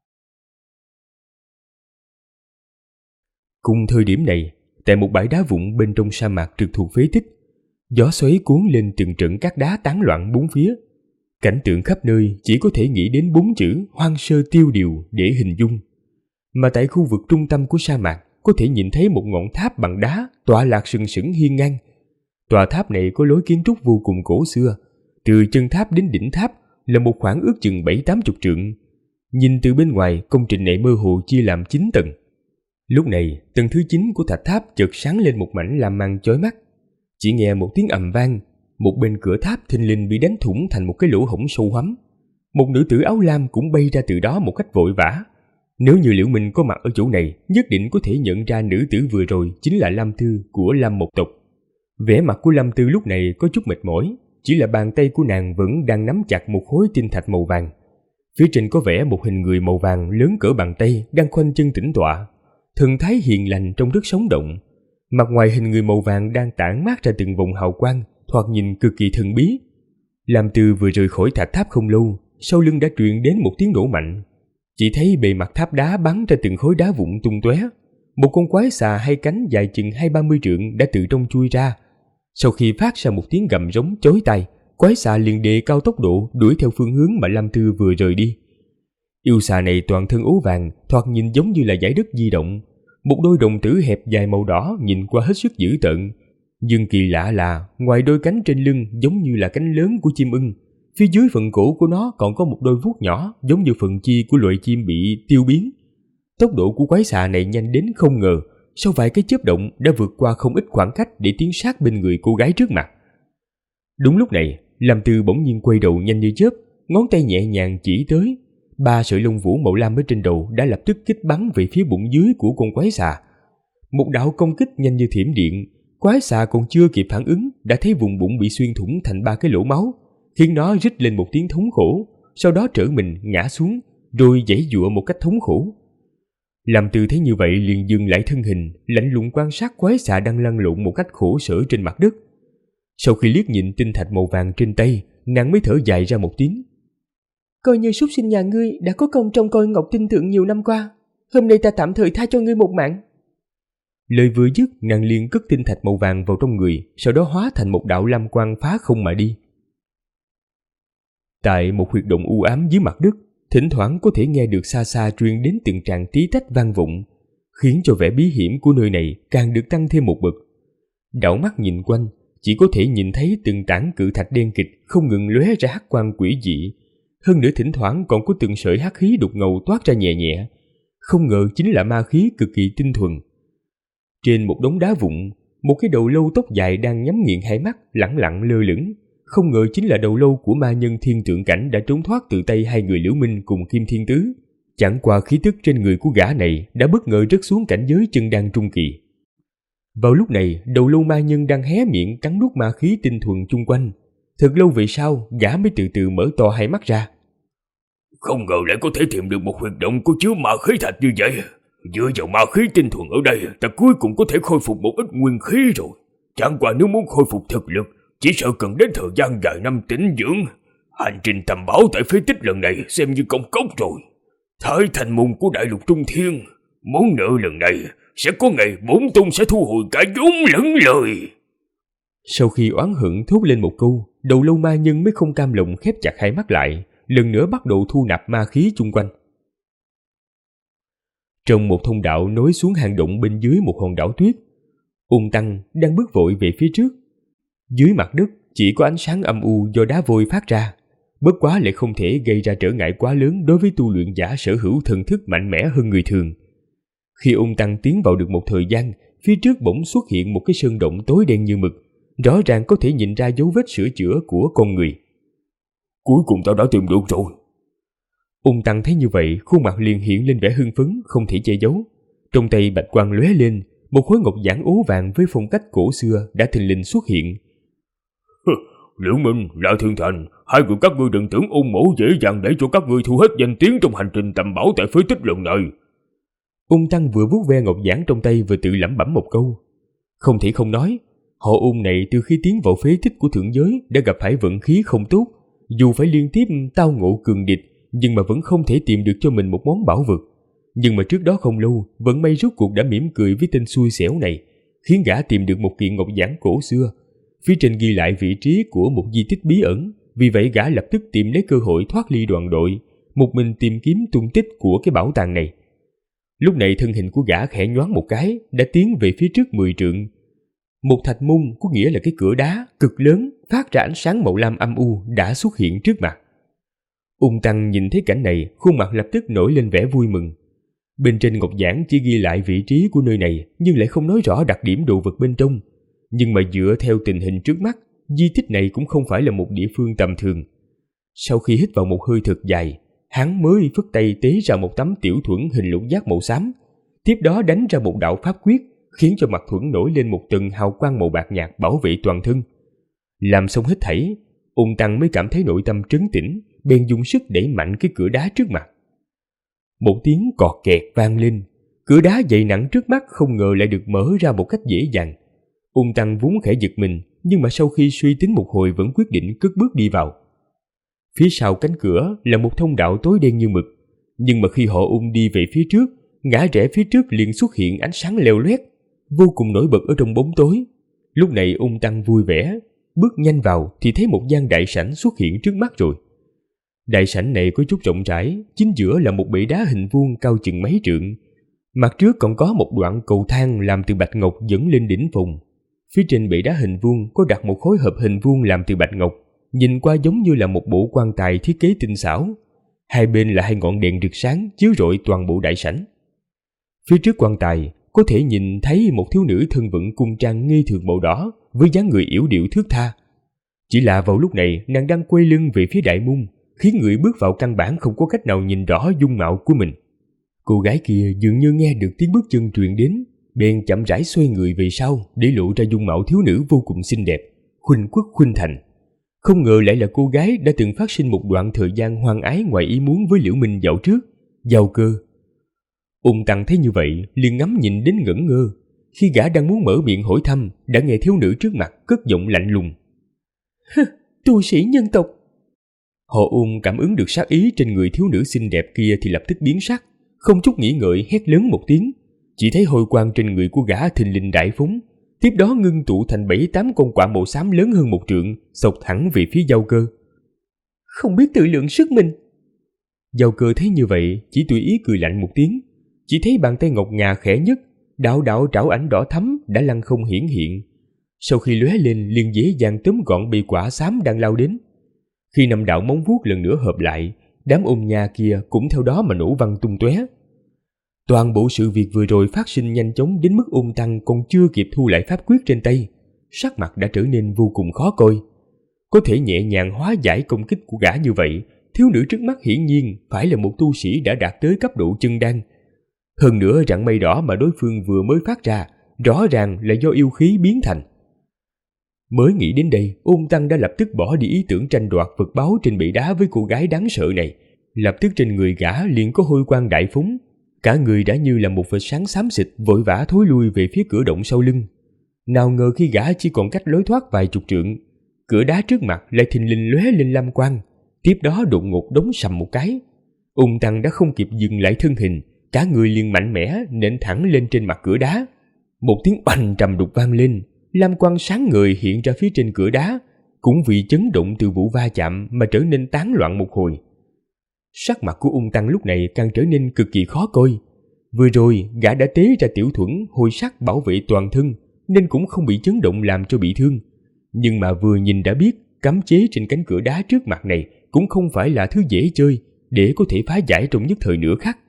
B: Cùng thời điểm này, tại một bãi đá vụn bên trong sa mạc trực thuộc phế tích, gió xoáy cuốn lên từng trận cát đá tán loạn bốn phía. Cảnh tượng khắp nơi chỉ có thể nghĩ đến 4 chữ hoang sơ tiêu điều để hình dung. Mà tại khu vực trung tâm của sa mạc có thể nhìn thấy một ngọn tháp bằng đá tọa lạc sừng sững hiên ngang. Tòa tháp này có lối kiến trúc vô cùng cổ xưa, từ chân tháp đến đỉnh tháp là một khoảng ước chừng 7-80 trượng. Nhìn từ bên ngoài, công trình này mơ hồ chia làm 9 tầng. Lúc này, tầng thứ 9 của thạch tháp chợt sáng lên một mảnh lam mang chói mắt. Chỉ nghe một tiếng ầm vang, một bên cửa tháp thình lình bị đánh thủng thành một cái lỗ hổng sâu hoắm. Một nữ tử áo lam cũng bay ra từ đó một cách vội vã. Nếu như Liễu Minh có mặt ở chỗ này, nhất định có thể nhận ra nữ tử vừa rồi chính là Lam Tư của Lam Mộc tộc. Vẻ mặt của Lam Tư lúc này có chút mệt mỏi, chỉ là bàn tay của nàng vẫn đang nắm chặt một khối tinh thạch màu vàng. Phía trên có vẽ một hình người màu vàng lớn cỡ bàn tay đang khoanh chân tĩnh tọa, thần thái hiền lành trông rất sống động. Mặt ngoài hình người màu vàng đang tản mát ra từng vòng hào quang, thoạt nhìn cực kỳ thần bí. Lam Tư vừa rời khỏi thạch tháp không lâu, sau lưng đã truyền đến một tiếng nổ mạnh. Chỉ thấy bề mặt tháp đá bắn ra từng khối đá vụn tung tóe. Một con quái xà hai cánh dài chừng 20-30 trượng đã từ trong chui ra. Sau khi phát ra một tiếng gầm rống chói tai, quái xà liền đề cao tốc độ đuổi theo phương hướng mà Lam Tư vừa rời đi. Yêu xà này toàn thân ố vàng, thoạt nhìn giống như là dải đất di động. Một đôi đồng tử hẹp dài màu đỏ nhìn qua hết sức dữ tợn. Nhưng kỳ lạ là ngoài đôi cánh trên lưng giống như là cánh lớn của chim ưng, phía dưới phần cổ của nó còn có một đôi vuốt nhỏ giống như phần chi của loài chim bị tiêu biến. Tốc độ của quái xà này nhanh đến không ngờ, sau vài cái chớp động đã vượt qua không ít khoảng cách để tiến sát bên người cô gái trước mặt. Đúng lúc này, Lam Tư bỗng nhiên quay đầu nhanh như chớp, ngón tay nhẹ nhàng chỉ tới. 3 sợi lông vũ màu lam ở trên đầu đã lập tức kích bắn về phía bụng dưới của con quái xà. Một đạo công kích nhanh như thiểm điện, quái xà còn chưa kịp phản ứng đã thấy vùng bụng bị xuyên thủng thành 3 cái lỗ máu, khiến nó rít lên một tiếng thống khổ, sau đó trở mình ngã xuống, rồi giãy giụa một cách thống khổ. Lam Tư thấy như vậy liền dừng lại thân hình, lạnh lùng quan sát quái xà đang lăn lộn một cách khổ sở trên mặt đất. Sau khi liếc nhìn tinh thạch màu vàng trên tay, nàng mới thở dài ra một tiếng.
C: Coi như súc sinh nhà ngươi đã có công trông coi Ngọc Tinh Tượng nhiều năm qua, hôm nay ta tạm thời tha cho ngươi một mạng.
B: Lời vừa dứt, nàng liền cất tinh thạch màu vàng vào trong người, sau đó hóa thành một đạo lam quang phá không mà đi. Tại một huyệt động u ám dưới mặt đất, thỉnh thoảng có thể nghe được xa xa truyền đến từng tràng tí tách vang vọng, khiến cho vẻ bí hiểm của nơi này càng được tăng thêm một bậc. Đảo mắt nhìn quanh, chỉ có thể nhìn thấy từng tảng cự thạch đen kịch không ngừng lóe ra hắc quang quỷ dị. Hơn nữa thỉnh thoảng còn có từng sợi hắc khí đục ngầu toát ra nhẹ nhẹ, không ngờ chính là ma khí cực kỳ tinh thuần. Trên một đống đá vụn, một cái đầu lâu tóc dài đang nhắm nghiền hai mắt lẳng lặng lơ lửng, không ngờ chính là đầu lâu của ma nhân Thiên Tượng Cảnh đã trốn thoát từ tay hai người Liễu Minh cùng Kim Thiên Tứ. Chẳng qua khí tức trên người của gã này đã bất ngờ rớt xuống cảnh giới chân đan trung kỳ. Vào lúc này, đầu lâu ma nhân đang hé miệng cắn nuốt ma khí tinh thuần chung quanh. Thật lâu về sau, gã mới từ từ mở to hai mắt ra.
E: Không ngờ lại có thể tìm được một huyệt động có chứa ma khí thạch như vậy. Dựa vào ma khí tinh thuần ở đây, ta cuối cùng có thể khôi phục một ít nguyên khí rồi. Chẳng qua nếu muốn khôi phục thực lực, chỉ sợ cần đến thời gian vài năm tĩnh dưỡng. Hành trình tầm bảo tại phế tích lần này xem như công cốc rồi. Thái thành môn của đại lục Trung Thiên, món nợ lần này sẽ có ngày bổn tôn sẽ thu hồi cả vốn lẫn lời.
B: Sau khi oán hận thốt lên một câu, đầu lâu ma nhân mới không cam lòng khép chặt hai mắt lại, lần nữa bắt đầu thu nạp ma khí chung quanh. Trong một thông đạo nối xuống hang động bên dưới một hòn đảo tuyết, Ung Tăng đang bước vội về phía trước. Dưới mặt đất chỉ có ánh sáng âm u do đá vôi phát ra, bất quá lại không thể gây ra trở ngại quá lớn đối với tu luyện giả sở hữu thần thức mạnh mẽ hơn người thường. Khi Ung Tăng tiến vào được một thời gian, phía trước bỗng xuất hiện một cái sơn động tối đen như mực, rõ ràng có thể nhìn ra dấu vết sửa chữa của con người.
E: Cuối cùng tao đã tìm được rồi.
B: Ung Tăng thấy như vậy, khuôn mặt liền hiện lên vẻ hưng phấn không thể che giấu. Trong tay bạch quang lóe lên, một khối ngọc giản ố vàng với phong cách cổ xưa đã thình lình xuất hiện.
E: Liễu Minh, La Thiên Thành, hai người các ngươi đừng tưởng Ung mỗ dễ dàng để cho các ngươi thu hết danh tiếng trong hành trình tầm bảo tại phế tích lần này.
B: Ung Tăng vừa vuốt ve ngọc giản trong tay vừa tự lẩm bẩm một câu. Không thể không nói, họ Ung này từ khi tiến vào phế tích của thượng giới đã gặp phải vận khí không tốt. Dù phải liên tiếp tao ngộ cường địch, nhưng mà vẫn không thể tìm được cho mình một món bảo vật. Nhưng mà trước đó không lâu, vận may rốt cuộc đã mỉm cười với tên xui xẻo này, khiến gã tìm được một kiện ngọc giản cổ xưa. Phía trên ghi lại vị trí của một di tích bí ẩn, vì vậy gã lập tức tìm lấy cơ hội thoát ly đoàn đội, một mình tìm kiếm tung tích của cái bảo tàng này. Lúc này thân hình của gã khẽ nhoáng một cái, đã tiến về phía trước 10 trượng. Một thạch môn, có nghĩa là cái cửa đá cực lớn phát ra ánh sáng màu lam âm u đã xuất hiện trước mặt. Ung Tăng nhìn thấy cảnh này, khuôn mặt lập tức nổi lên vẻ vui mừng. Bên trên ngọc giản chỉ ghi lại vị trí của nơi này, nhưng lại không nói rõ đặc điểm đồ vật bên trong. Nhưng mà dựa theo tình hình trước mắt, di tích này cũng không phải là một địa phương tầm thường. Sau khi hít vào một hơi thật dài, hắn mới phất tay tế ra một tấm tiểu thuẫn hình lục giác màu xám, tiếp đó đánh ra một đạo pháp quyết, khiến cho mặt thuẫn nổi lên một tầng hào quang màu bạc nhạt bảo vệ toàn thân. Làm xong hết thảy, Ung Tăng mới cảm thấy nội tâm trấn tĩnh, bèn dùng sức đẩy mạnh cái cửa đá trước mặt. Một tiếng cọt kẹt vang lên, cửa đá dày nặng trước mắt không ngờ lại được mở ra một cách dễ dàng. Ung Tăng vốn khẽ giật mình, nhưng mà sau khi suy tính một hồi vẫn quyết định cất bước đi vào. Phía sau cánh cửa là một thông đạo tối đen như mực, nhưng mà khi họ Ung đi về phía trước, ngã rẽ phía trước liền xuất hiện ánh sáng leo loét, vô cùng nổi bật ở trong bóng tối. Lúc này Ung Tăng vui vẻ, bước nhanh vào thì thấy một gian đại sảnh xuất hiện trước mắt rồi. Đại sảnh này có chút rộng rãi, chính giữa là một bệ đá hình vuông cao chừng mấy trượng. Mặt trước còn có một đoạn cầu thang làm từ bạch ngọc dẫn lên đỉnh vùng. Phía trên bệ đá hình vuông có đặt một khối hộp hình vuông làm từ bạch ngọc, nhìn qua giống như là một bộ quan tài thiết kế tinh xảo. Hai bên là hai ngọn đèn rực sáng chiếu rọi toàn bộ đại sảnh. Phía trước quan tài có thể nhìn thấy một thiếu nữ thân vận cung trang nghi thường màu đỏ với dáng người yểu điệu thướt tha. Chỉ là vào lúc này nàng đang quay lưng về phía đại môn, khiến người bước vào căn bản không có cách nào nhìn rõ dung mạo của mình. Cô gái kia dường như nghe được tiếng bước chân truyền đến, bèn chậm rãi xoay người về sau để lộ ra dung mạo thiếu nữ vô cùng xinh đẹp, khuynh quốc khuynh thành. Không ngờ lại là cô gái đã từng phát sinh một đoạn thời gian hoang ái ngoài ý muốn với Liễu Minh dạo trước, Giao Cơ. Ung Tăng thấy như vậy liền ngắm nhìn đến ngẩn ngơ. Khi gã đang muốn mở miệng hỏi thăm, đã nghe thiếu nữ trước mặt cất giọng lạnh lùng: Tu sĩ nhân tộc. Họ Ung cảm ứng được sát ý trên người thiếu nữ xinh đẹp kia thì lập tức biến sắc, không chút nghĩ ngợi hét lớn một tiếng. Chỉ thấy hồi quang trên người của gã thình lình đại phóng, tiếp đó ngưng tụ thành 7-8 con quạ màu xám lớn hơn một trượng, xộc thẳng về phía Giao Cơ. Không biết tự lượng sức mình. Giao Cơ thấy như vậy chỉ tùy ý cười lạnh một tiếng, chỉ thấy bàn tay ngọc ngà khẽ nhấc, đạo đạo trảo ảnh đỏ thắm đã lăng không hiển hiện. Sau khi lóe lên liền dễ dàng tóm gọn bầy quạ xám đang lao đến. Khi 5 đạo móng vuốt lần nữa hợp lại, đám ôn nha kia cũng theo đó mà nổ văng tung tóe. Toàn bộ sự việc vừa rồi phát sinh nhanh chóng đến mức Ung Tăng còn chưa kịp thu lại pháp quyết trên tay, sắc mặt đã trở nên vô cùng khó coi. Có thể nhẹ nhàng hóa giải công kích của gã như vậy thiếu nữ trước mắt hiển nhiên phải là một tu sĩ đã đạt tới cấp độ chân đan. Hơn nữa rặng mây đỏ mà đối phương vừa mới phát ra rõ ràng là do yêu khí biến thành. Mới nghĩ đến đây, Ôn Tăng đã lập tức bỏ đi ý tưởng tranh đoạt vật báu trên bệ đá với cô gái đáng sợ này. Lập tức trên người gã liền có hôi quang đại phóng, cả người đã như là một vệt sáng xám xịt vội vã thối lui về phía cửa động sau lưng. Nào ngờ khi gã chỉ còn cách lối thoát vài chục trượng, cửa đá trước mặt lại thình lình lóe lên lam quang, tiếp đó đột ngột đóng sầm một cái. Ung Tăng đã không kịp dừng lại thân hình, cả người liền mạnh mẽ nện thẳng lên trên mặt cửa đá. Một tiếng oanh trầm đục vang lên, lam quang sáng ngời hiện ra phía trên cửa đá, cũng vì chấn động từ vụ va chạm mà trở nên tán loạn một hồi. Sắc mặt của Ung Tăng lúc này càng trở nên cực kỳ khó coi. Vừa rồi gã đã tế ra tiểu thuẫn hồi sắc bảo vệ toàn thân, nên cũng không bị chấn động làm cho bị thương. Nhưng mà vừa nhìn đã biết cấm chế trên cánh cửa đá trước mặt này cũng không phải là thứ dễ chơi để có thể phá giải trong nhất thời nửa khắc.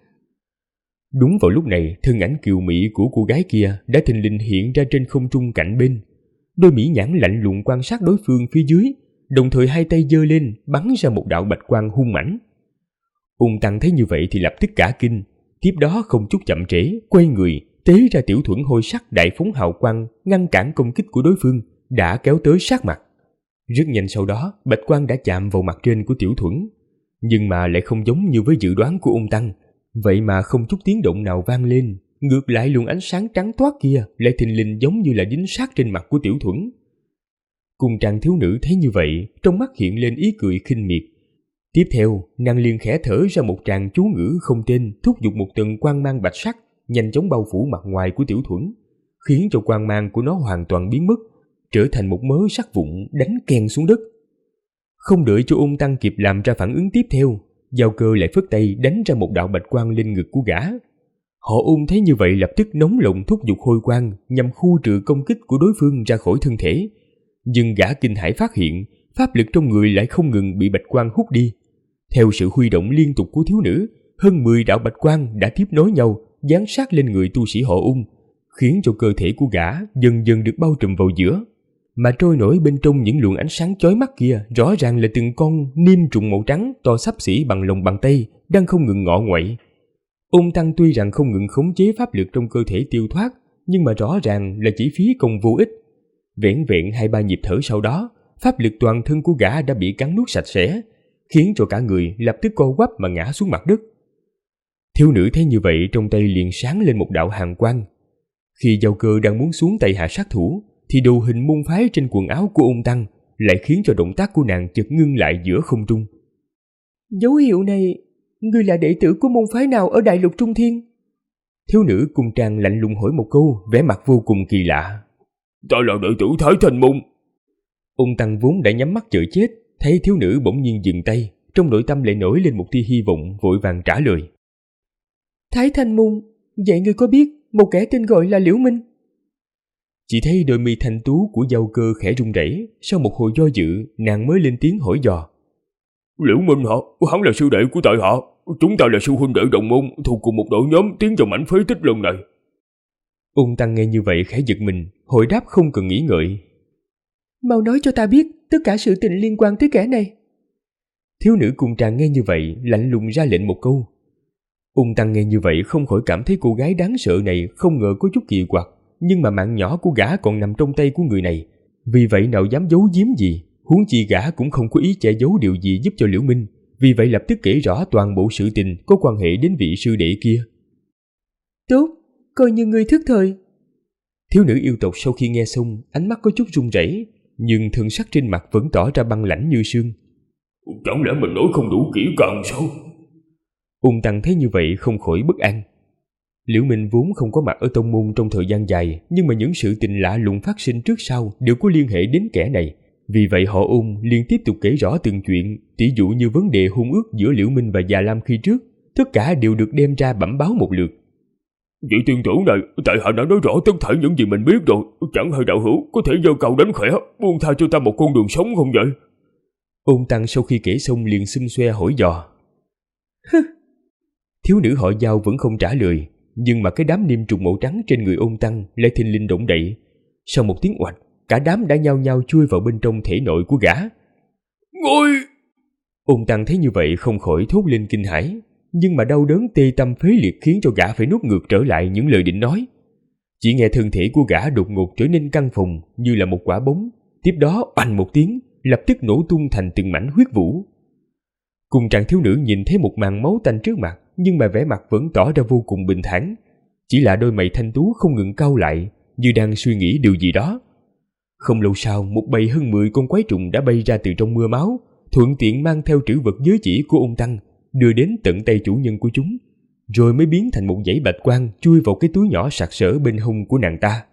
B: Đúng vào lúc này, thân ảnh kiều mỹ của cô gái kia đã thình lình hiện ra trên không trung cạnh bên. Đôi mỹ nhãn lạnh lùng quan sát đối phương phía dưới, đồng thời hai tay giơ lên bắn ra một đạo bạch quang hung mãnh. Ung Tăng thấy như vậy thì lập tức cả kinh, tiếp đó không chút chậm trễ quay người tế ra tiểu thuẫn hôi sắc đại phóng hào quang ngăn cản công kích của đối phương đã kéo tới sát mặt. Rất nhanh sau đó, bạch quang đã chạm vào mặt trên của tiểu thuẫn, nhưng mà lại không giống như với dự đoán của Ung Tăng. Vậy mà không chút tiếng động nào vang lên, ngược lại luồng ánh sáng trắng toát kia lại thình lình giống như là dính sát trên mặt của tiểu thuẫn. Cùng trang thiếu nữ thấy như vậy, trong mắt hiện lên ý cười khinh miệt. Tiếp theo, nàng liền khẽ thở ra một tràng chú ngữ không tên, thúc giục một tầng quang mang bạch sắc nhanh chóng bao phủ mặt ngoài của tiểu thuẫn, khiến cho quang mang của nó hoàn toàn biến mất, trở thành một mớ sắt vụn đánh keng xuống đất. Không đợi cho Ung Tăng kịp làm ra phản ứng tiếp theo, Giao Cơ lại phất tay đánh ra một đạo bạch quang lên ngực của gã. Họ Ung thấy như vậy lập tức nóng lòng thúc giục hôi quang nhằm khu trừ công kích của đối phương ra khỏi thân thể. Nhưng gã kinh hãi phát hiện pháp lực trong người lại không ngừng bị bạch quang hút đi. Theo sự huy động liên tục của thiếu nữ, hơn 10 đạo bạch quang đã tiếp nối nhau giáng sát lên người tu sĩ họ Ung, khiến cho cơ thể của gã dần dần được bao trùm vào giữa. Mà trôi nổi bên trong những luồng ánh sáng chói mắt kia rõ ràng là từng con niêm trùng màu trắng to xấp xỉ bằng lòng bàn tay đang không ngừng ngọ nguậy. Ung Tăng tuy rằng không ngừng khống chế pháp lực trong cơ thể tiêu thoát, nhưng mà rõ ràng là chỉ phí công vô ích. Vẻn vẹn 2-3 nhịp thở sau đó, pháp lực toàn thân của gã đã bị cắn nuốt sạch sẽ, khiến cho cả người lập tức co quắp mà ngã xuống mặt đất. Thiếu nữ thấy như vậy, trong tay liền sáng lên một đạo hàn quang. Khi Giao Cơ đang muốn xuống tay hạ sát thủ, thì đồ hình môn phái trên quần áo của Ung Tăng lại khiến cho động tác của nàng chợt ngưng lại giữa không trung.
C: Dấu hiệu này, ngươi là đệ tử của môn phái nào ở Đại Lục Trung Thiên?
B: Thiếu nữ cung trang lạnh lùng hỏi một câu, vẻ mặt vô cùng kỳ lạ.
E: Ta là đệ tử Thái Thanh Môn.
B: Ung Tăng vốn đã nhắm mắt chờ chết, thấy thiếu nữ bỗng nhiên dừng tay, trong nội tâm lại nổi lên một tia hy vọng, vội vàng trả lời.
C: Thái Thanh Môn, vậy ngươi có biết một kẻ tên gọi là Liễu Minh?
B: Chỉ thấy đôi mi thanh tú của Giao Cơ khẽ run rẩy, sau một hồi do dự, nàng mới lên tiếng hỏi dò.
E: Liễu Minh hả? Hắn là sư đệ của tại hạ. Chúng ta là sư huynh đệ đồng môn, thuộc cùng một đội nhóm tiến vào mảnh phế tích lần này.
B: Ung Tăng nghe như vậy khẽ giật mình, hồi đáp không cần nghĩ ngợi.
C: Mau nói cho ta biết tất cả sự tình liên quan tới kẻ này.
B: Thiếu nữ cung trang nghe như vậy, lạnh lùng ra lệnh một câu. Ung Tăng nghe như vậy không khỏi cảm thấy cô gái đáng sợ này không ngờ có chút kỳ quặc, nhưng mà mạng nhỏ của gã còn nằm trong tay của người này, vì vậy nào dám giấu giếm gì, huống chi gã cũng không có ý che giấu điều gì giúp cho Liễu Minh, vì vậy lập tức kể rõ toàn bộ sự tình có quan hệ đến vị sư đệ kia.
C: Tốt, coi như ngươi thức thời.
B: Thiếu nữ yêu tộc sau khi nghe xong, ánh mắt có chút run rẩy, nhưng thần sắc trên mặt vẫn tỏ ra băng lãnh như sương.
E: Chẳng lẽ mình nói không đủ kỹ càng sao?
B: Ung Tăng thấy như vậy không khỏi bất an. Liễu Minh vốn không có mặt ở tông môn trong thời gian dài, nhưng mà những sự tình lạ lùng phát sinh trước sau đều có liên hệ đến kẻ này. Vì vậy họ Ung liền tiếp tục kể rõ từng chuyện, tỉ dụ như vấn đề hôn ước giữa Liễu Minh và Già Lam khi trước, tất cả đều được đem ra bẩm báo một lượt.
E: Vị tiên tử này, tại hạ đã nói rõ tất cả những gì mình biết rồi, chẳng hay đạo hữu có thể giơ cầu đánh khỏe, buông tha cho ta một con đường sống không vậy?
B: Ôn Tăng sau khi kể xong liền xum xoe hỏi dò. Thiếu nữ họ Giao vẫn không trả lời, nhưng mà cái đám niêm trùng màu trắng trên người Ôn Tăng lại thình lình động đậy. Sau một tiếng oạch, cả đám đã nhao nhao chui vào bên trong thể nội của gã.
E: Ngươi!
B: Ôn Tăng thấy như vậy không khỏi thốt lên kinh hãi, nhưng mà đau đớn tê tâm phế liệt khiến cho gã phải nuốt ngược trở lại những lời định nói. Chỉ nghe thân thể của gã đột ngột trở nên căng phồng như là một quả bóng, tiếp đó oanh một tiếng, lập tức nổ tung thành từng mảnh huyết vũ. Cùng chàng thiếu nữ nhìn thấy một màn máu tanh trước mặt, nhưng mà vẻ mặt vẫn tỏ ra vô cùng bình thản, chỉ là đôi mày thanh tú không ngừng cau lại, như đang suy nghĩ điều gì đó. Không lâu sau, một bầy hơn 10 con quái trùng đã bay ra từ trong mưa máu, thuận tiện mang theo trữ vật giới chỉ của Ôn Tăng, đưa đến tận tay chủ nhân của chúng, rồi mới biến thành một dãy bạch quang chui vào cái túi nhỏ sặc sỡ bên hông của nàng ta.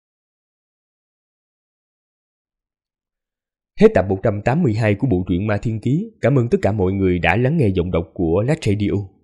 B: Hết tập 182 của bộ truyện Ma Thiên Ký. Cảm ơn tất cả mọi người đã lắng nghe giọng đọc của Lát Radio.